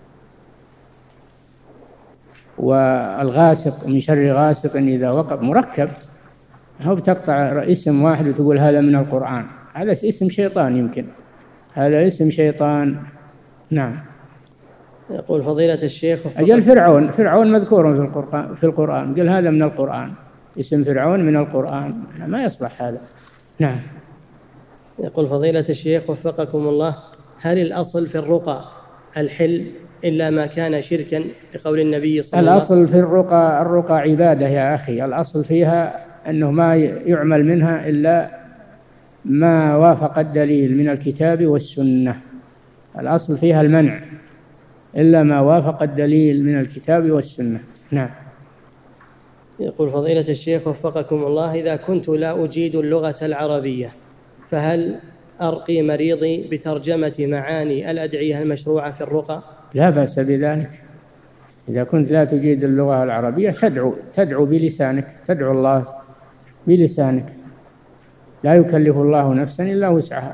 والغاسق من شر غاسق إذا وقب مركب، هو بتقطع اسم واحد وتقول هذا من القرآن. هذا اسم شيطان، يمكن هذا اسم شيطان. نعم. يقول فضيلة الشيخ أجل فرعون فرعون مذكور في القرآن في القرآن قال هذا من القرآن، اسم فرعون من القرآن، ما يصلح هذا. نعم. يقول فضيلة الشيخ وفقكم الله، هل الأصل في الرقى الحل إلا ما كان شركا بقول النبي صلى الله عليه وسلم؟ الأصل في الرقى الرقى عبادة يا أخي، الأصل فيها أنه ما يعمل منها إلا ما وافق الدليل من الكتاب والسنة. الأصل فيها المنع إلا ما وافق الدليل من الكتاب والسنة. نعم. يقول فضيلة الشيخ وفقكم الله، إذا كنت لا أجيد اللغة العربية فهل أرقي مريضي بترجمة معاني الأدعية المشروعة في الرقى؟ لا بأس بذلك. إذا كنت لا تجيد اللغة العربية تدعو تدعو بلسانك، تدعو الله بلسانك، لا يكلف الله نفسا إلا وسعها،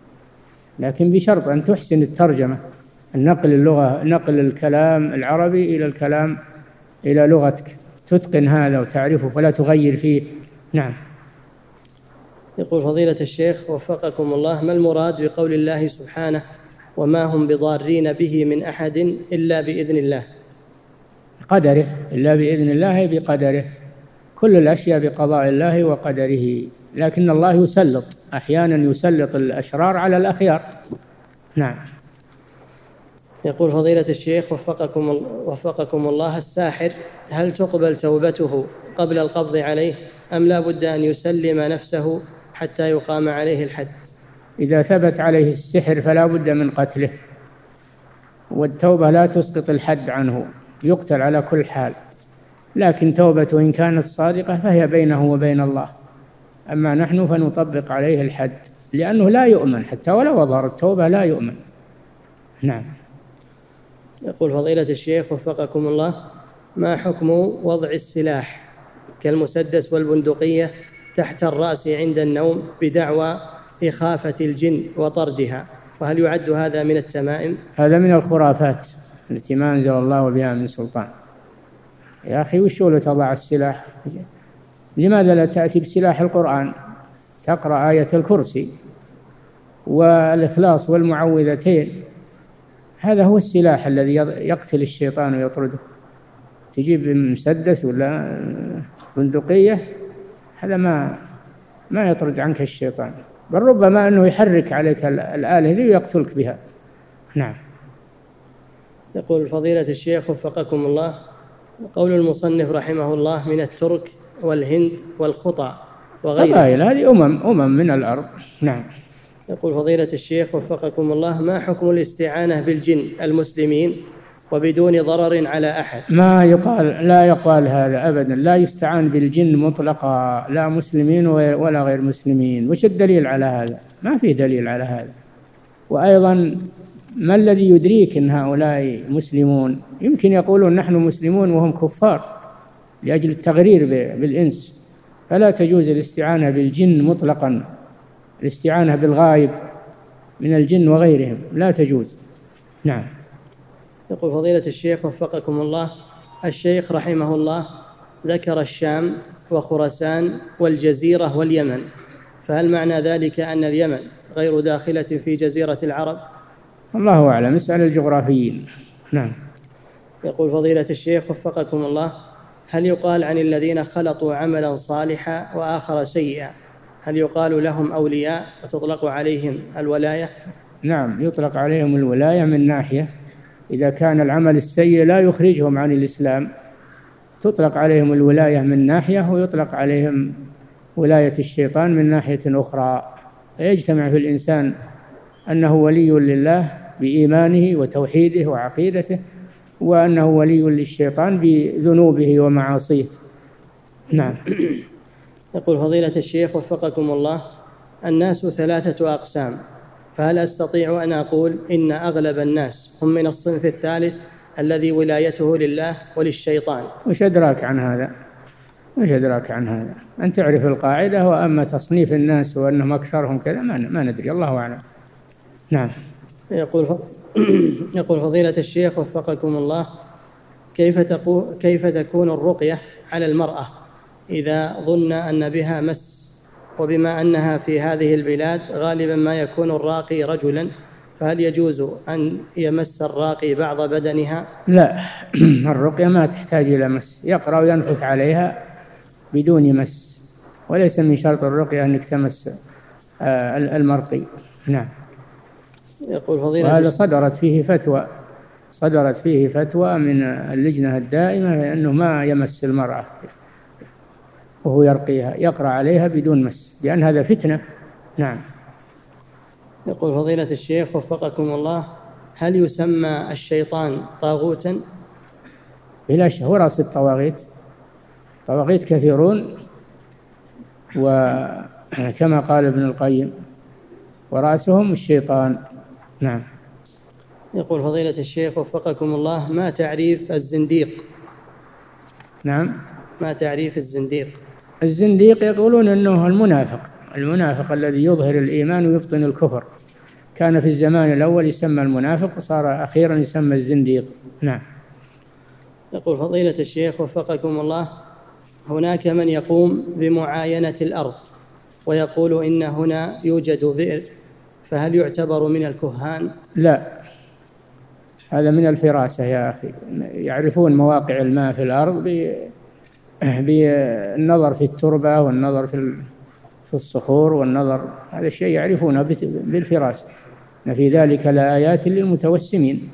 لكن بشرط أن تحسن الترجمة، النقل اللغة نقل الكلام العربي إلى الكلام إلى لغتك، تتقن هذا وتعرفه ولا تغير فيه. نعم. يقول فضيلة الشيخ وفقكم الله، ما المراد بقول الله سبحانه وما هم بضارين به من أحد إلا بإذن الله؟ قدره، إلا بإذن الله بقدره، كل الأشياء بقضاء الله وقدره، لكن الله يسلط أحيانا، يسلط الأشرار على الأخيار. نعم. يقول فضيلة الشيخ وفقكم, وفقكم الله، الساحر هل تقبل توبته قبل القبض عليه أم لا بد أن يسلم نفسه حتى يقام عليه الحد؟ إذا ثبت عليه السحر فلا بد من قتله، والتوبة لا تسقط الحد عنه، يقتل على كل حال، لكن توبته إن كانت صادقة فهي بينه وبين الله، أما نحن فنطبق عليه الحد لأنه لا يؤمن، حتى ولو أظهر التوبة لا يؤمن. نعم. يقول فضيلة الشيخ وفقكم الله، ما حكم وضع السلاح كالمسدس والبندقية تحت الرأس عند النوم بدعوى إخافة الجن وطردها، وهل يعد هذا من التمائم؟ هذا من الخرافات التي ما أنزل الله بها من سلطان. يا أخي وشو لو تضع السلاح؟ لماذا لا تأتي بسلاح القرآن، تقرأ آية الكرسي والإخلاص والمعوذتين، هذا هو السلاح الذي يقتل الشيطان ويطرده. تجيب مسدس ولا بندقية، هذا ما ما يطرد عنك الشيطان، بل ربما أنه يحرك عليك الآلة ذي ويقتلك بها. نعم. يقول فضيلة الشيخ وفقكم الله، قول المصنف رحمه الله من الترك والهند والخطى وغيرها، قبائل هذه أمم أمم من الأرض. نعم. يقول فضيلة الشيخ وفقكم الله، ما حكم الاستعانة بالجن المسلمين وبدون ضرر على أحد؟ ما يقال، لا يقال هذا أبدا، لا يستعان بالجن مطلقا، لا مسلمين ولا غير مسلمين. وش الدليل على هذا؟ ما في دليل على هذا. وأيضا ما الذي يدريك أن هؤلاء مسلمون؟ يمكن يقولون نحن مسلمون وهم كفار لأجل التغرير بالإنس، فلا تجوز الاستعانة بالجن مطلقا، الاستعانة بالغائب من الجن وغيرهم لا تجوز. نعم. يقول فضيلة الشيخ وفقكم الله، الشيخ رحمه الله ذكر الشام وخراسان والجزيرة واليمن، فهل معنى ذلك أن اليمن غير داخلة في جزيرة العرب؟ الله أعلم، اسأل الجغرافيين. نعم. يقول فضيلة الشيخ وفقكم الله، هل يقال عن الذين خلطوا عملا صالحا وآخر سيئا، هل يقال لهم أولياء وتطلق عليهم الولاية؟ نعم، يطلق عليهم الولاية من ناحية، إذا كان العمل السيء لا يخرجهم عن الإسلام تطلق عليهم الولاية من ناحية، ويطلق عليهم ولاية الشيطان من ناحية أخرى. يجتمع في الإنسان أنه ولي لله بإيمانه وتوحيده وعقيدته، وأنه ولي للشيطان بذنوبه ومعاصيه. نعم. يقول فضيلة الشيخ وفقكم الله، الناس ثلاثة أقسام، فهل أستطيع أن أقول إن أغلب الناس هم من الصنف الثالث الذي ولايته لله وللشيطان؟ وش أدراك عن هذا؟ وش أدراك عن هذا؟ أن تعرف القاعدة، وأما تصنيف الناس وأنهم أكثرهم كذا ما ندري، الله أعلم. نعم. يقول ف... يقول فضيلة الشيخ وفقكم الله، كيف تقو... كيف تكون الرقية على المرأة إذا ظن أن بها مس، وبما أنها في هذه البلاد غالبا ما يكون الراقي رجلا، فهل يجوز أن يمس الراقي بعض بدنها؟ لا، الرقية ما تحتاج إلى مس، يقرأ وينفث عليها بدون مس، وليس من شرط الرقية أنك تمس المرقي. نعم. يقول فضيلة وهذا صدرت فيه فتوى صدرت فيه فتوى من اللجنة الدائمة أنه ما يمس المرأة وهو يرقيها، يقرأ عليها بدون مس، لأن هذا فتنة. نعم. يقول فضيلة الشيخ وفقكم الله، هل يسمى الشيطان طاغوتا؟ بلا شك، هو رأس الطواغيت، طواغيت كثيرون، وكما قال ابن القيم ورأسهم الشيطان. نعم. يقول فضيلة الشيخ وفقكم الله: ما تعريف الزنديق؟ نعم. ما تعريف الزنديق؟ الزنديق يقولون أنه المنافق، المنافق الذي يظهر الإيمان ويبطن الكفر. كان في الزمان الأول يسمى المنافق، وصار أخيرا يسمى الزنديق. نعم. يقول فضيلة الشيخ وفقكم الله: هناك من يقوم بمعاينة الأرض ويقول إن هنا يوجد بئر، فهل يعتبر من الكهان؟ لا، هذا من الفراسة يا أخي. يعرفون مواقع الماء في الأرض بالنظر في التربة والنظر في في الصخور والنظر، هذا الشيء يعرفونه بالفراسة. إن في ذلك لآيات للمتوسمين.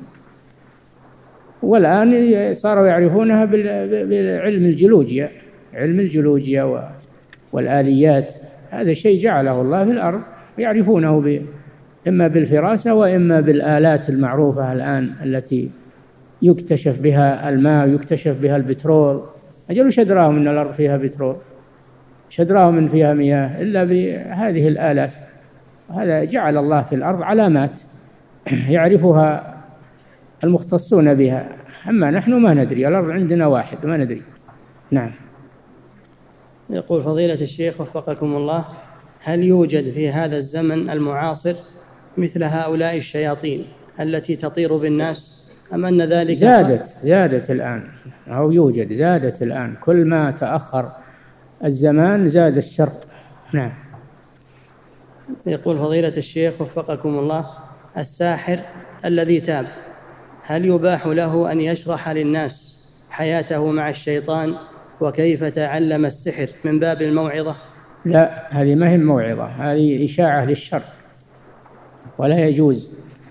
والآن صاروا يعرفونها بالعلم الجيولوجيا، علم الجيولوجيا والآليات. هذا الشيء جعله الله في الأرض، يعرفونه إما بالفراسة وإما بالآلات المعروفة الآن التي يكتشف بها الماء ويكتشف بها البترول. أجل شدراهم أن الأرض فيها بترول، شدراهم أن فيها مياه، إلا بهذه الآلات. هذا جعل الله في الأرض علامات يعرفها المختصون بها، أما نحن ما ندري، الأرض عندنا واحد ما ندري. نعم. يقول فضيلة الشيخ وفقكم الله: هل يوجد في هذا الزمن المعاصر مثل هؤلاء الشياطين التي تطير بالناس، أم أن ذلك زادت زادت الآن؟ أو يوجد، زادت الآن، كل ما تأخر الزمان زاد الشر. نعم. يقول فضيلة الشيخ وفقكم الله: الساحر الذي تاب، هل يباح له أن يشرح للناس حياته مع الشيطان وكيف تعلم السحر من باب الموعظة؟ لا، هذه ما هي الموعظة، هذه إشاعة للشر، ولا يجوز،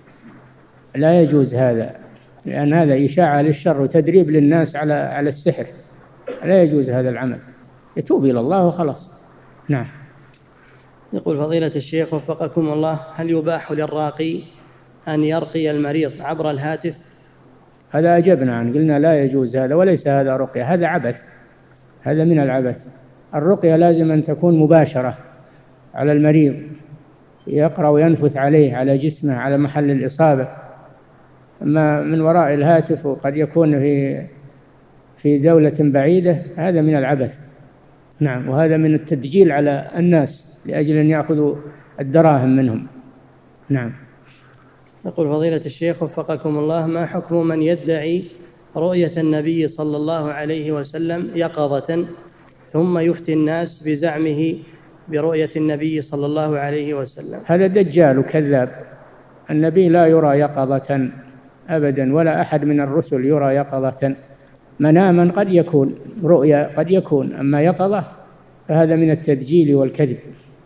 لا يجوز هذا، لأن هذا إشاعة للشر وتدريب للناس على على السحر، لا يجوز هذا العمل. يتوب إلى الله وخلاص. نعم. يقول فضيلة الشيخ وفقكم الله: هل يباح للراقي أن يرقي المريض عبر الهاتف؟ هذا أجبنا عنه، قلنا لا يجوز هذا، وليس هذا رقية، هذا عبث، هذا من العبث. الرقية لازم أن تكون مباشرة على المريض، يقرأ وينفث عليه، على جسمه، على محل الإصابة. أما من وراء الهاتف وقد يكون في في دولة بعيدة، هذا من العبث. نعم. وهذا من التدجيل على الناس لأجل أن يأخذوا الدراهم منهم. نعم. يقول فضيلة الشيخ وفقكم الله: ما حكم من يدعي رؤية النبي صلى الله عليه وسلم يقظة ثم يفتي الناس بزعمه برؤية النبي صلى الله عليه وسلم؟ هذا دجال وكذاب. النبي لا يرى يقظة أبدا، ولا أحد من الرسل يرى يقظة. مناما قد يكون، رؤيا قد يكون، أما يقظة فهذا من التدجيل والكذب.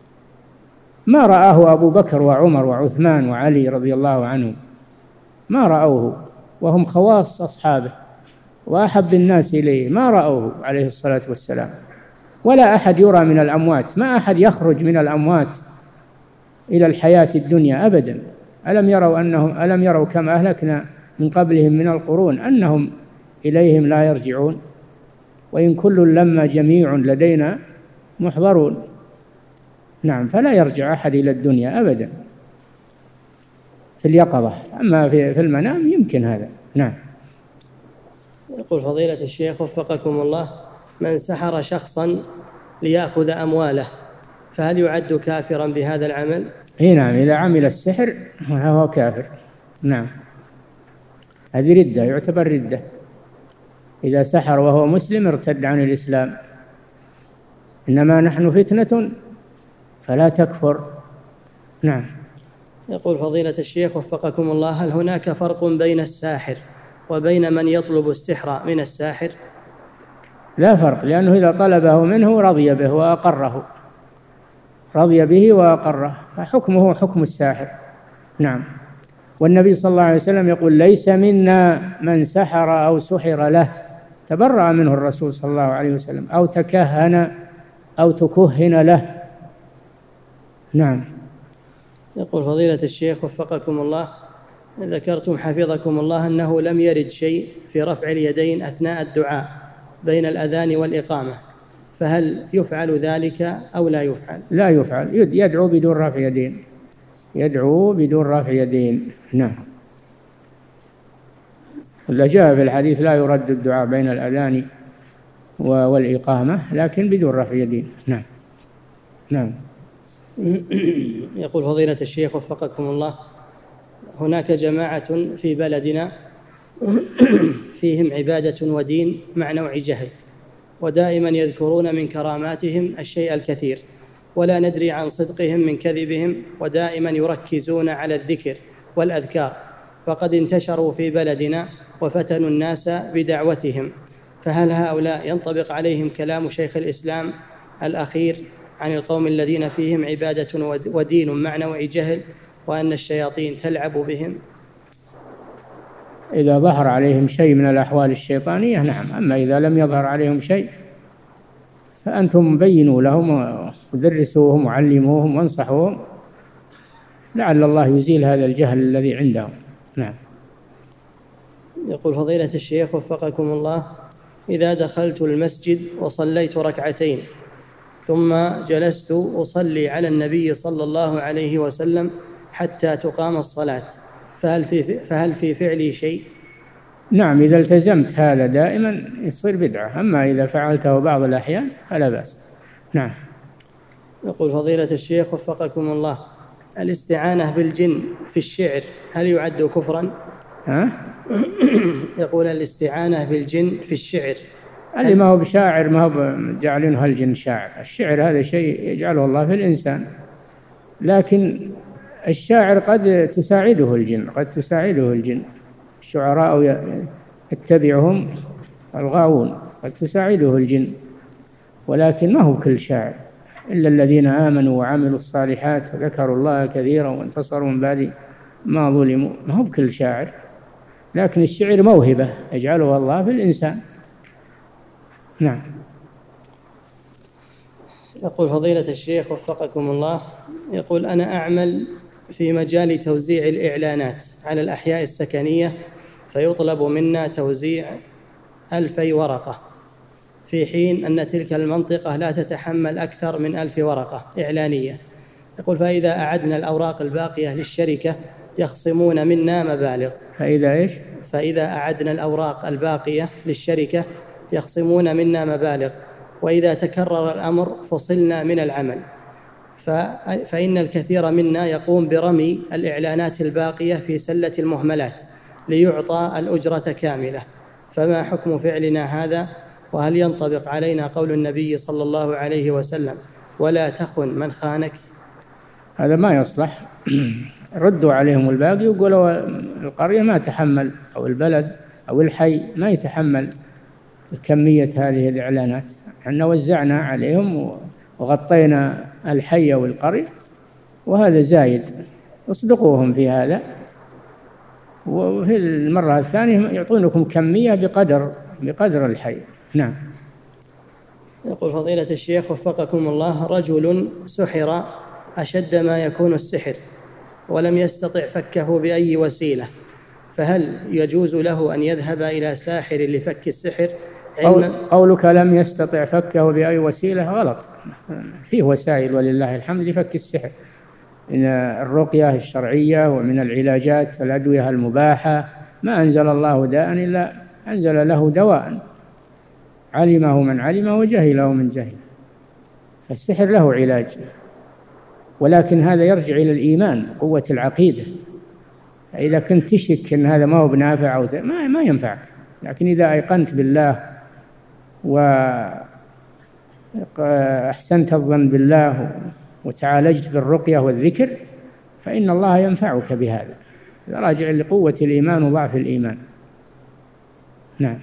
ما رآه أبو بكر وعمر وعثمان وعلي رضي الله عنهم، ما رأوه، وهم خواص أصحابه وأحب الناس إليه، ما رأوه عليه الصلاة والسلام. ولا أحد يرى من الأموات، ما أحد يخرج من الأموات إلى الحياة الدنيا أبدا. ألم يروا أنهم ألم يروا كم أهلكنا من قبلهم من القرون أنهم إليهم لا يرجعون، وإن كل لما جميع لدينا محضرون. نعم. فلا يرجع أحد إلى الدنيا أبدا في اليقظة، أما في المنام يمكن هذا. نعم. يقول فضيلة الشيخ وفقكم الله: من سحر شخصا ليأخذ أمواله فهل يعد كافرا بهذا العمل؟ إيه نعم، إذا عمل السحر فهو كافر. نعم. هذه ردة، يعتبر ردة. إذا سحر وهو مسلم ارتد عن الإسلام. إنما نحن فتنة فلا تكفر. نعم. يقول فضيلة الشيخ وفقكم الله: هل هناك فرق بين الساحر وبين من يطلب السحر من الساحر؟ لا فرق، لأنه إذا طلبه منه رضي به وأقره، رضي به وأقره، فحكمه حكم الساحر. نعم. والنبي صلى الله عليه وسلم يقول: ليس منا من سحر أو سحر له، تبرأ منه الرسول صلى الله عليه وسلم، أو تكهن أو تكهن له. نعم. يقول فضيلة الشيخ وفقكم الله: ذكرتم حفظكم الله أنه لم يرد شيء في رفع اليدين أثناء الدعاء بين الأذان والإقامة، فهل يفعل ذلك أو لا يفعل؟ لا يفعل، يدعو بدون رفع يدين، يدعو بدون رفع يدين. نعم. لا جاء في الحديث لا يرد الدعاء بين الأذان والإقامة لكن بدون رفع يدين. نعم. نعم. يقول فضيلة الشيخ وفقكم الله، هناك جماعة في بلدنا فيهم عبادة ودين مع نوع جهل، ودائما يذكرون من كراماتهم الشيء الكثير، ولا ندري عن صدقهم من كذبهم، ودائما يركزون على الذكر والأذكار، فقد انتشروا في بلدنا وفتنوا الناس بدعوتهم، فهل هؤلاء ينطبق عليهم كلام شيخ الإسلام الأخير عن القوم الذين فيهم عبادة ودين مع نوع جهل، وأن الشياطين تلعب بهم؟ إذا ظهر عليهم شيء من الأحوال الشيطانية نعم، أما إذا لم يظهر عليهم شيء فأنتم بينوا لهم ودرسوهم وعلموهم وانصحوهم لعل الله يزيل هذا الجهل الذي عندهم. نعم. يقول فضيلة الشيخ وفقكم الله، إذا دخلت المسجد وصليت ركعتين ثم جلست أصلي على النبي صلى الله عليه وسلم حتى تقام الصلاة، فهل في, فهل في فعلي شيء؟ نعم، إذا التزمت هذا دائما يصير بدعة، أما إذا فعلته بعض الأحيان فلا بأس. نعم. يقول فضيلة الشيخ وفقكم الله، الاستعانة بالجن في الشعر هل يعد كفرا؟ ها؟ يقول الاستعانة بالجن في الشعر اللي ما هو بشاعر ما هو جعلينه الجن شاعر، الشعر هذا شيء يجعله الله في الإنسان، لكن الشاعر قد تساعده الجن، قد تساعده الجن، الشعراء يتبعهم الغاوون، قد تساعده الجن، ولكن ما هو كل شاعر، إلا الذين آمنوا وعملوا الصالحات وذكروا الله كثيرا وانتصروا من بعد ما ظلموا، ما هو كل شاعر، لكن الشعر موهبة يجعلها الله في الإنسان. نعم. يقول فضيلة الشيخ وفقكم الله، يقول أنا أعمل في مجال توزيع الإعلانات على الأحياء السكنية، فيطلب منا توزيع ألفي ورقة، في حين أن تلك المنطقة لا تتحمل أكثر من ألف ورقة إعلانية. يقول فإذا أعدنا الأوراق الباقية للشركة يخصمون منا مبالغ. فإذا إيش؟ فإذا أعدنا الأوراق الباقية للشركة يخصمون منا مبالغ، وإذا تكرر الأمر فصلنا من العمل، فإن الكثير منا يقوم برمي الإعلانات الباقية في سلة المهملات ليعطى الأجرة كاملة، فما حكم فعلنا هذا؟ وهل ينطبق علينا قول النبي صلى الله عليه وسلم ولا تخن من خانك؟ هذا ما يصلح. ردوا عليهم الباقي وقالوا القرية ما تحمل، أو البلد أو الحي ما يتحمل كمية هذه الإعلانات، احنا وزعنا عليهم وغطينا الحي والقرية وهذا زايد، اصدقوهم في هذا، وفي المرة الثانية يعطونكم كمية بقدر بقدر الحي. نعم. يقول فضيلة الشيخ وفقكم الله، رجل سحر أشد ما يكون السحر ولم يستطع فكه بأي وسيلة، فهل يجوز له أن يذهب إلى ساحر لفك السحر؟ قولك لم يستطع فكه بأي وسيلة غلط، فيه وسائل ولله الحمد لفك السحر، من الرقية الشرعية ومن العلاجات الأدوية المباحة، ما أنزل الله داء إلا أنزل له دواء علمه من علمه وجهله من جهل، فالسحر له علاج، ولكن هذا يرجع إلى الإيمان، قوة العقيدة. إذا كنت تشك أن هذا ما هو بنافع أو ما ما ينفعك، لكن إذا أيقنت بالله وأحسنت الظن بالله وتعالجت بالرقية والذكر فإن الله ينفعك بهذا، راجع لقوة الإيمان وضعف الإيمان. نعم.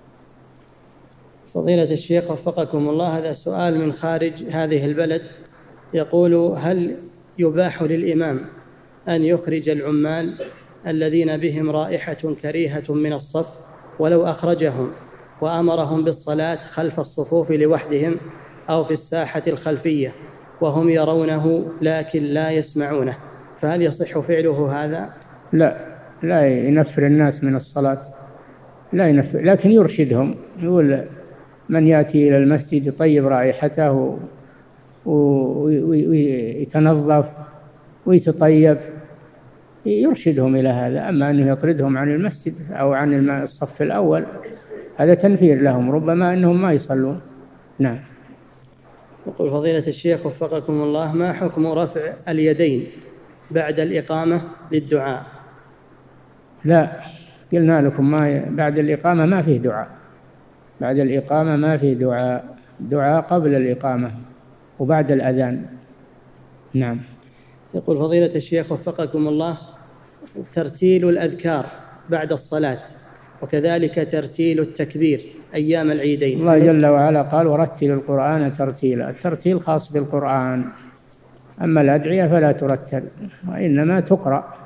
فضيلة الشيخ وفقكم الله، هذا سؤال من خارج هذه البلد، يقول هل يباح للإمام أن يخرج العمال الذين بهم رائحة كريهة من الصف ولو أخرجهم وأمرهم بالصلاة خلف الصفوف لوحدهم أو في الساحة الخلفية وهم يرونه لكن لا يسمعونه، فهل يصح فعله هذا؟ لا، لا ينفر الناس من الصلاة، لا ينفر، لكن يرشدهم، يقول من يأتي إلى المسجد يطيب رائحته ويتنظف ويتطيب، يرشدهم إلى هذا. أما أنه يطردهم عن المسجد أو عن الصف الأول هذا تنفير لهم، ربما أنهم ما يصلون. نعم. يقول فضيلة الشيخ وفقكم الله: ما حكم رفع اليدين بعد الإقامة للدعاء؟ لا، قلنا لكم ما بعد الإقامة ما فيه دعاء، بعد الإقامة ما فيه دعاء، دعاء قبل الإقامة وبعد الأذان. نعم. يقول فضيلة الشيخ وفقكم الله: ترتيل الأذكار بعد الصلاة وكذلك ترتيل التكبير أيام العيدين. الله جل وعلا قال: ورتل القرآن ترتيلا. الترتيل خاص بالقرآن، أما الأدعية فلا ترتل، وإنما تقرأ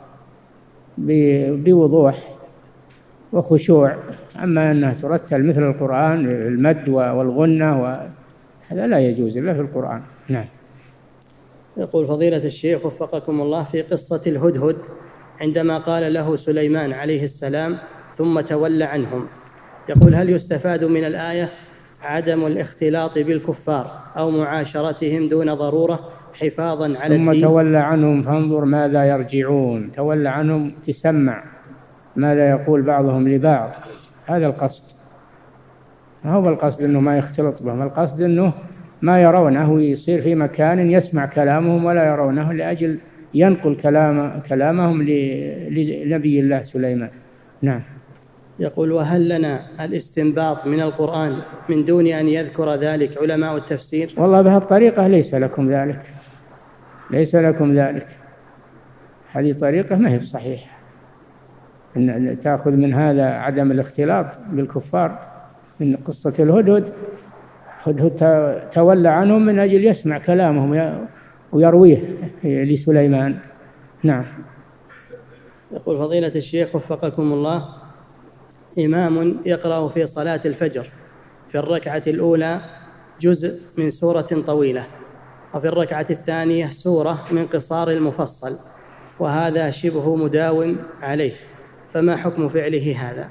بوضوح وخشوع. أما أنها ترتل مثل القرآن المد والغنة هذا لا يجوز إلا في القرآن. نعم. يقول فضيلة الشيخ وفقكم الله: في قصة الهدهد عندما قال له سليمان عليه السلام ثم تولى عنهم، يقول: هل يستفاد من الآية عدم الاختلاط بالكفار أو معاشرتهم دون ضرورة حفاظا على ثم الدين؟ ثم تولى عنهم فانظر ماذا يرجعون. تولى عنهم تسمع ماذا يقول بعضهم لبعض، هذا القصد. ما هو القصد أنه ما يختلط بهم، القصد أنه ما يرونه يصير في مكان يسمع كلامهم ولا يرونه، لأجل ينقل كلام كلامهم لنبي الله سليمان. نعم. يقول: وهل لنا الاستنباط من القرآن من دون أن يذكر ذلك علماء التفسير؟ والله بهالطريقة ليس لكم ذلك، ليس لكم ذلك. هذه طريقة ما هي بصحيحة، أن تأخذ من هذا عدم الاختلاط بالكفار. من قصة الهدهد، هدهد تولى عنهم من أجل يسمع كلامهم ويرويه لسليمان. نعم. يقول فضيلة الشيخ وفقكم الله: إمام يقرأ في صلاة الفجر في الركعة الأولى جزء من سورة طويلة، وفي الركعة الثانية سورة من قصار المفصل، وهذا شبه مداوم عليه، فما حكم فعله هذا؟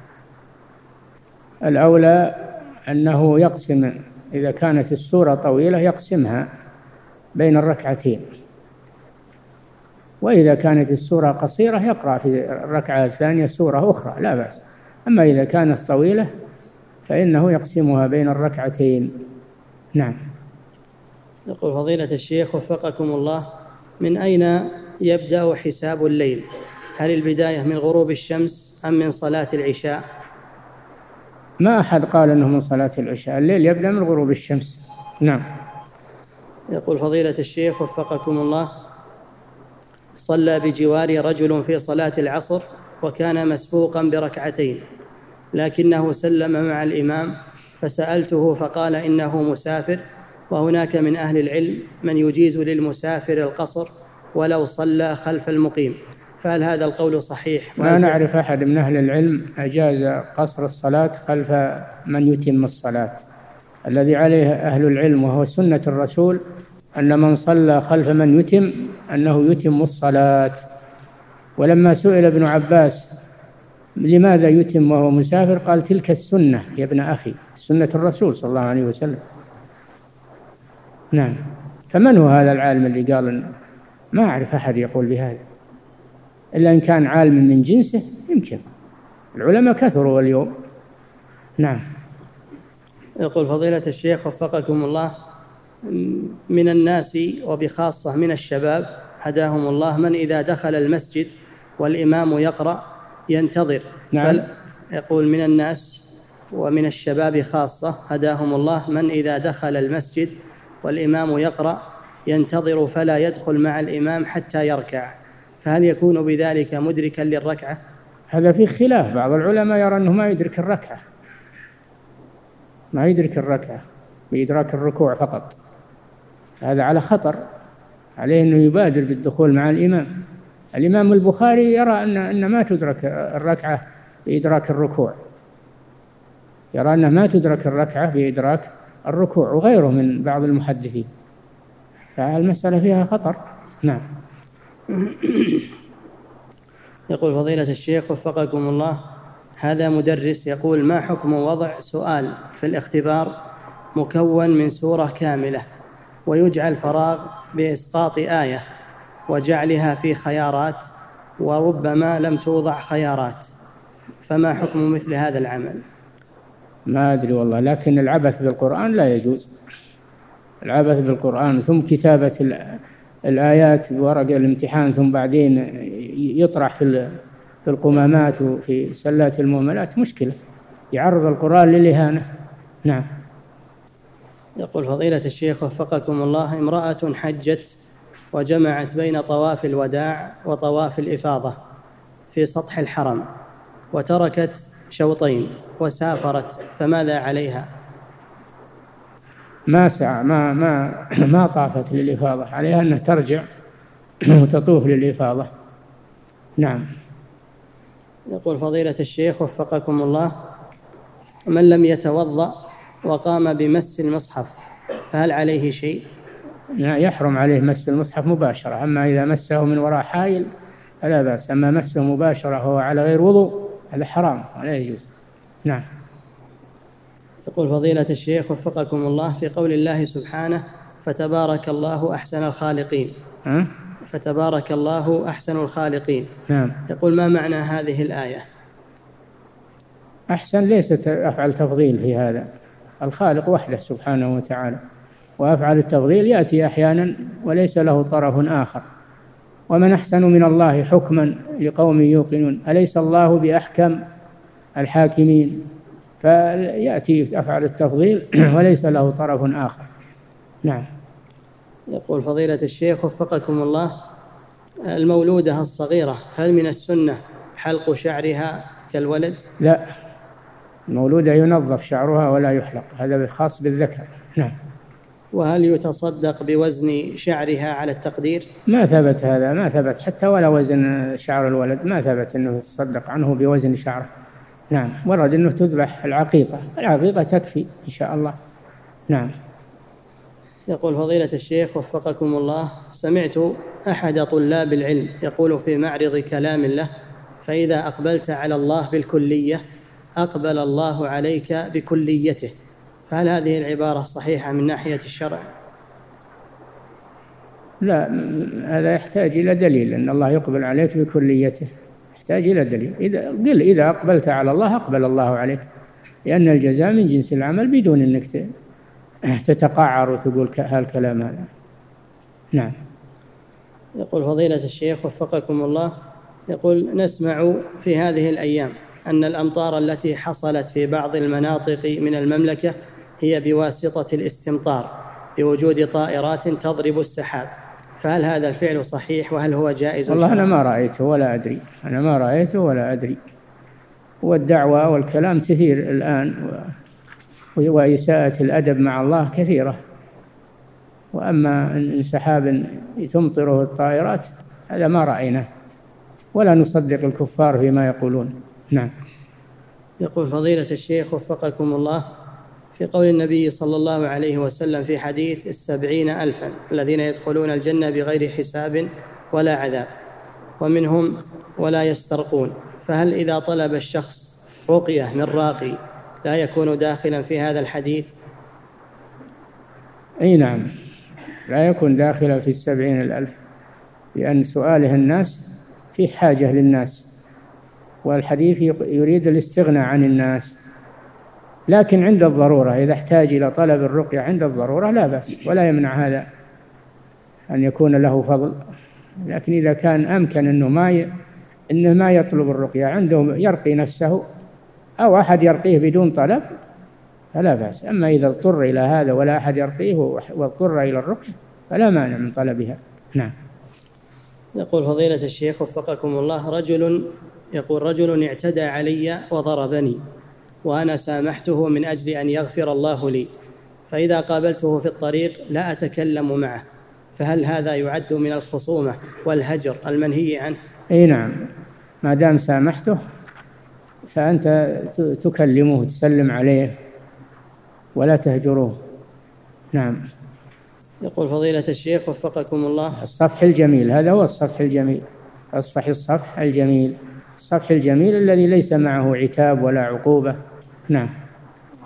الأولى أنه يقسم، إذا كانت السورة طويلة يقسمها بين الركعتين، وإذا كانت السورة قصيرة يقرأ في الركعة الثانية سورة أخرى لا بأس. أما إذا كانت طويلة فإنه يقسمها بين الركعتين. نعم. يقول فضيلة الشيخ وفقكم الله: من أين يبدأ حساب الليل؟ هل البداية من غروب الشمس أم من صلاة العشاء؟ ما أحد قال أنه من صلاة العشاء، الليل يبدأ من غروب الشمس. نعم. يقول فضيلة الشيخ وفقكم الله: صلى بجواري رجل في صلاة العصر وكان مسبوقا بركعتين، لكنه سلم مع الإمام، فسألته فقال إنه مسافر، وهناك من أهل العلم من يجيز للمسافر القصر ولو صلى خلف المقيم، فهل هذا القول صحيح؟ ما نعرف أحد من أهل العلم أجاز قصر الصلاة خلف من يتم الصلاة. الذي عليه أهل العلم وهو سنة الرسول أن من صلى خلف من يتم أنه يتم الصلاة. ولما سئل ابن عباس لماذا يتم وهو مسافر قال: تلك السنة يا ابن أخي، سنة الرسول صلى الله عليه وسلم. نعم. فمن هو هذا العالم اللي قال إنه؟ ما أعرف أحد يقول بهذا إلا إن كان عالم من جنسه، يمكن. العلماء كثروا اليوم. نعم. يقول فضيلة الشيخ وفقكم الله: من الناس وبخاصة من الشباب هداهم الله من إذا دخل المسجد والإمام يقرأ ينتظر. نعم. يقول من الناس ومن الشباب خاصة هداهم الله من إذا دخل المسجد والإمام يقرأ ينتظر فلا يدخل مع الإمام حتى يركع، فهل يكون بذلك مدركا للركعة؟ هذا فيه خلاف، بعض العلماء يرى أنه ما يدرك الركعة، ما يدرك الركعة بإدراك الركوع فقط. هذا على خطر، عليه أنه يبادر بالدخول مع الإمام. الإمام البخاري يرى أن أن ما تدرك الركعة بإدراك الركوع، يرى أنه ما تدرك الركعة بإدراك الركوع، وغيره من بعض المحدثين، فالمسألة فيها خطر. نعم. يقول فضيلة الشيخ وفقكم الله: هذا مدرس يقول: ما حكم وضع سؤال في الاختبار مكون من سورة كاملة ويجعل فراغ بإسقاط آية وجعلها في خيارات وربما لم توضع خيارات، فما حكم مثل هذا العمل؟ ما أدري والله، لكن العبث بالقرآن لا يجوز. العبث بالقرآن ثم كتابة الآيات بورق الامتحان ثم بعدين يطرح في في القمامات وفي سلات المهملات مشكلة، يعرض القرآن للإهانة. نعم. يقول فضيلة الشيخ وفقكم الله: امرأة حجت وجمعت بين طواف الوداع وطواف الإفاضة في سطح الحرم وتركت شوطين وسافرت، فماذا عليها؟ ما سعى ما ما ما طافت للإفاضة، عليها أنها ترجع وتطوف للإفاضة. نعم. يقول فضيلة الشيخ وفقكم الله: من لم يتوضأ وقام بمس المصحف فهل عليه شيء؟ يحرم عليه مس المصحف مباشرة، أما إذا مسه من وراء حائل فلا بأس، أما مسه مباشرة وهو على غير وضوء هذا حرام ولا يجوز. نعم. يقول فضيلة الشيخ وفقكم الله: في قول الله سبحانه فتبارك الله أحسن الخالقين، أه؟ فتبارك الله أحسن الخالقين، نعم. يقول ما معنى هذه الآية؟ أحسن ليست أفعل تفضيل في هذا، الخالق وحده سبحانه وتعالى، وأفعل التفضيل يأتي أحيانا وليس له طرف آخر. ومن أحسن من الله حكما لقوم يوقنون، أليس الله بأحكم الحاكمين؟ فيأتي أفعل التفضيل وليس له طرف آخر. نعم. يقول فضيلة الشيخ وفقكم الله: المولودة الصغيرة هل من السنة حلق شعرها كالولد؟ لا، المولودة ينظف شعرها ولا يحلق، هذا خاص بالذكر. نعم. وهل يتصدق بوزن شعرها على التقدير؟ ما ثبت هذا، ما ثبت حتى ولا وزن شعر الولد، ما ثبت أنه يتصدق عنه بوزن شعره. نعم. ورد أنه تذبح العقيقة، العقيقة تكفي إن شاء الله. نعم. يقول فضيلة الشيخ وفقكم الله: سمعت أحد طلاب العلم يقول في معرض كلام له: فإذا أقبلت على الله بالكلية أقبل الله عليك بكليته، فهل هذه العبارة صحيحة من ناحية الشرع؟ لا، هذا يحتاج إلى دليل أن الله يقبل عليك بكليته، يحتاج إلى دليل. إذا قل إذا أقبلت على الله أقبل الله عليك، لأن الجزاء من جنس العمل، بدون أنك تتقعر وتقول هالكلام هذا. نعم. يقول فضيلة الشيخ وفقكم الله: يقول نسمع في هذه الأيام أن الأمطار التي حصلت في بعض المناطق من المملكة هي بواسطة الاستمطار بوجود طائرات تضرب السحاب، فهل هذا الفعل صحيح وهل هو جائز؟ والله أنا ما رأيته ولا أدري، أنا ما رأيته ولا أدري. والدعوة والكلام كثير الآن، وإساءة الأدب مع الله كثيرة. وأما إن سحاب تمطره الطائرات هذا ما رأيناه، ولا نصدق الكفار فيما يقولون. نعم. يقول فضيلة الشيخ وفقكم الله: في قول النبي صلى الله عليه وسلم في حديث السبعين ألفا الذين يدخلون الجنة بغير حساب ولا عذاب، ومنهم ولا يسترقون، فهل إذا طلب الشخص رقية من راقي لا يكون داخلا في هذا الحديث؟ أي نعم، لا يكون داخلا في السبعين الألف، لأن سؤاله الناس في حاجة للناس، والحديث يريد الاستغناء عن الناس. لكن عند الضرورة إذا احتاج إلى طلب الرقية عند الضرورة لا بأس، ولا يمنع هذا أن يكون له فضل. لكن إذا كان أمكن أنه ما ي... إنه ما يطلب الرقية، عنده يرقي نفسه أو أحد يرقيه بدون طلب فلا بأس. أما إذا اضطر إلى هذا ولا أحد يرقيه واضطر إلى الرقية فلا مانع من طلبها. نعم. يقول فضيلة الشيخ وفقكم الله: رجل يقول رجل اعتدى علي وضربني وأنا سامحته من أجل أن يغفر الله لي، فإذا قابلته في الطريق لا أتكلم معه، فهل هذا يعد من الخصومة والهجر المنهي عنه؟ أي نعم، ما دام سامحته فأنت تكلمه وتسلم عليه ولا تهجروه. نعم. يقول فضيلة الشيخ وفقكم الله: الصفح الجميل، هذا هو الصفح الجميل، أصفح الصفح الجميل، الصفح الجميل الذي ليس معه عتاب ولا عقوبة. نعم.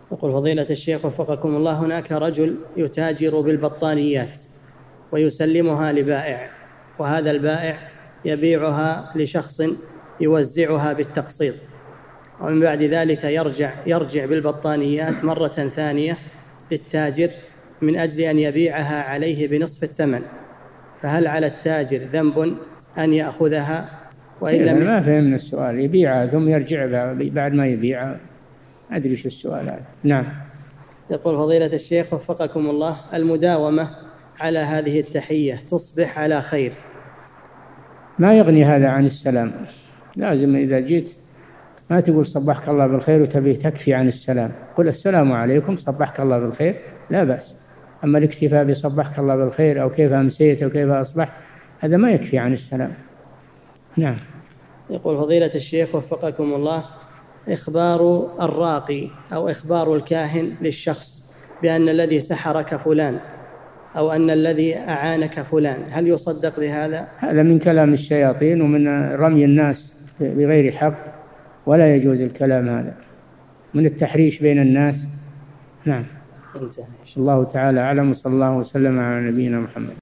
يقول فضيلة الشيخ وفقكم الله، هناك رجل يتاجر بالبطانيات ويسلمها لبائع، وهذا البائع يبيعها لشخص يوزعها بالتقسيط، ومن بعد ذلك يرجع يرجع بالبطانيات مرة ثانية للتاجر من أجل أن يبيعها عليه بنصف الثمن، فهل على التاجر ذنب أن يأخذها؟ وإن لم ما فهمنا السؤال. يبيعها ثم يرجع بعد ما يبيعها، أدري شو السؤال هذا. نعم. يقول فضيلة الشيخ وفقكم الله، المداومة على هذه التحية تصبح على خير. ما يغني هذا عن السلام، لازم إذا جيت ما تقول صبحك الله بالخير وتبي تكفي عن السلام، قل السلام عليكم صبحك الله بالخير لا بأس. أما الاكتفاء بصبحك الله بالخير أو كيف أمسيت أو كيف أصبح، هذا ما يكفي عن السلام. نعم. يقول فضيلة الشيخ وفقكم الله، إخبار الراقي أو إخبار الكاهن للشخص بأن الذي سحرك فلان أو أن الذي أعانك فلان، هل يصدق بهذا؟ هذا من كلام الشياطين ومن رمي الناس بغير حق، ولا يجوز الكلام هذا، من التحريش بين الناس. نعم. انتهى. الله تعالى أعلم، وصلى الله وسلم على نبينا محمد.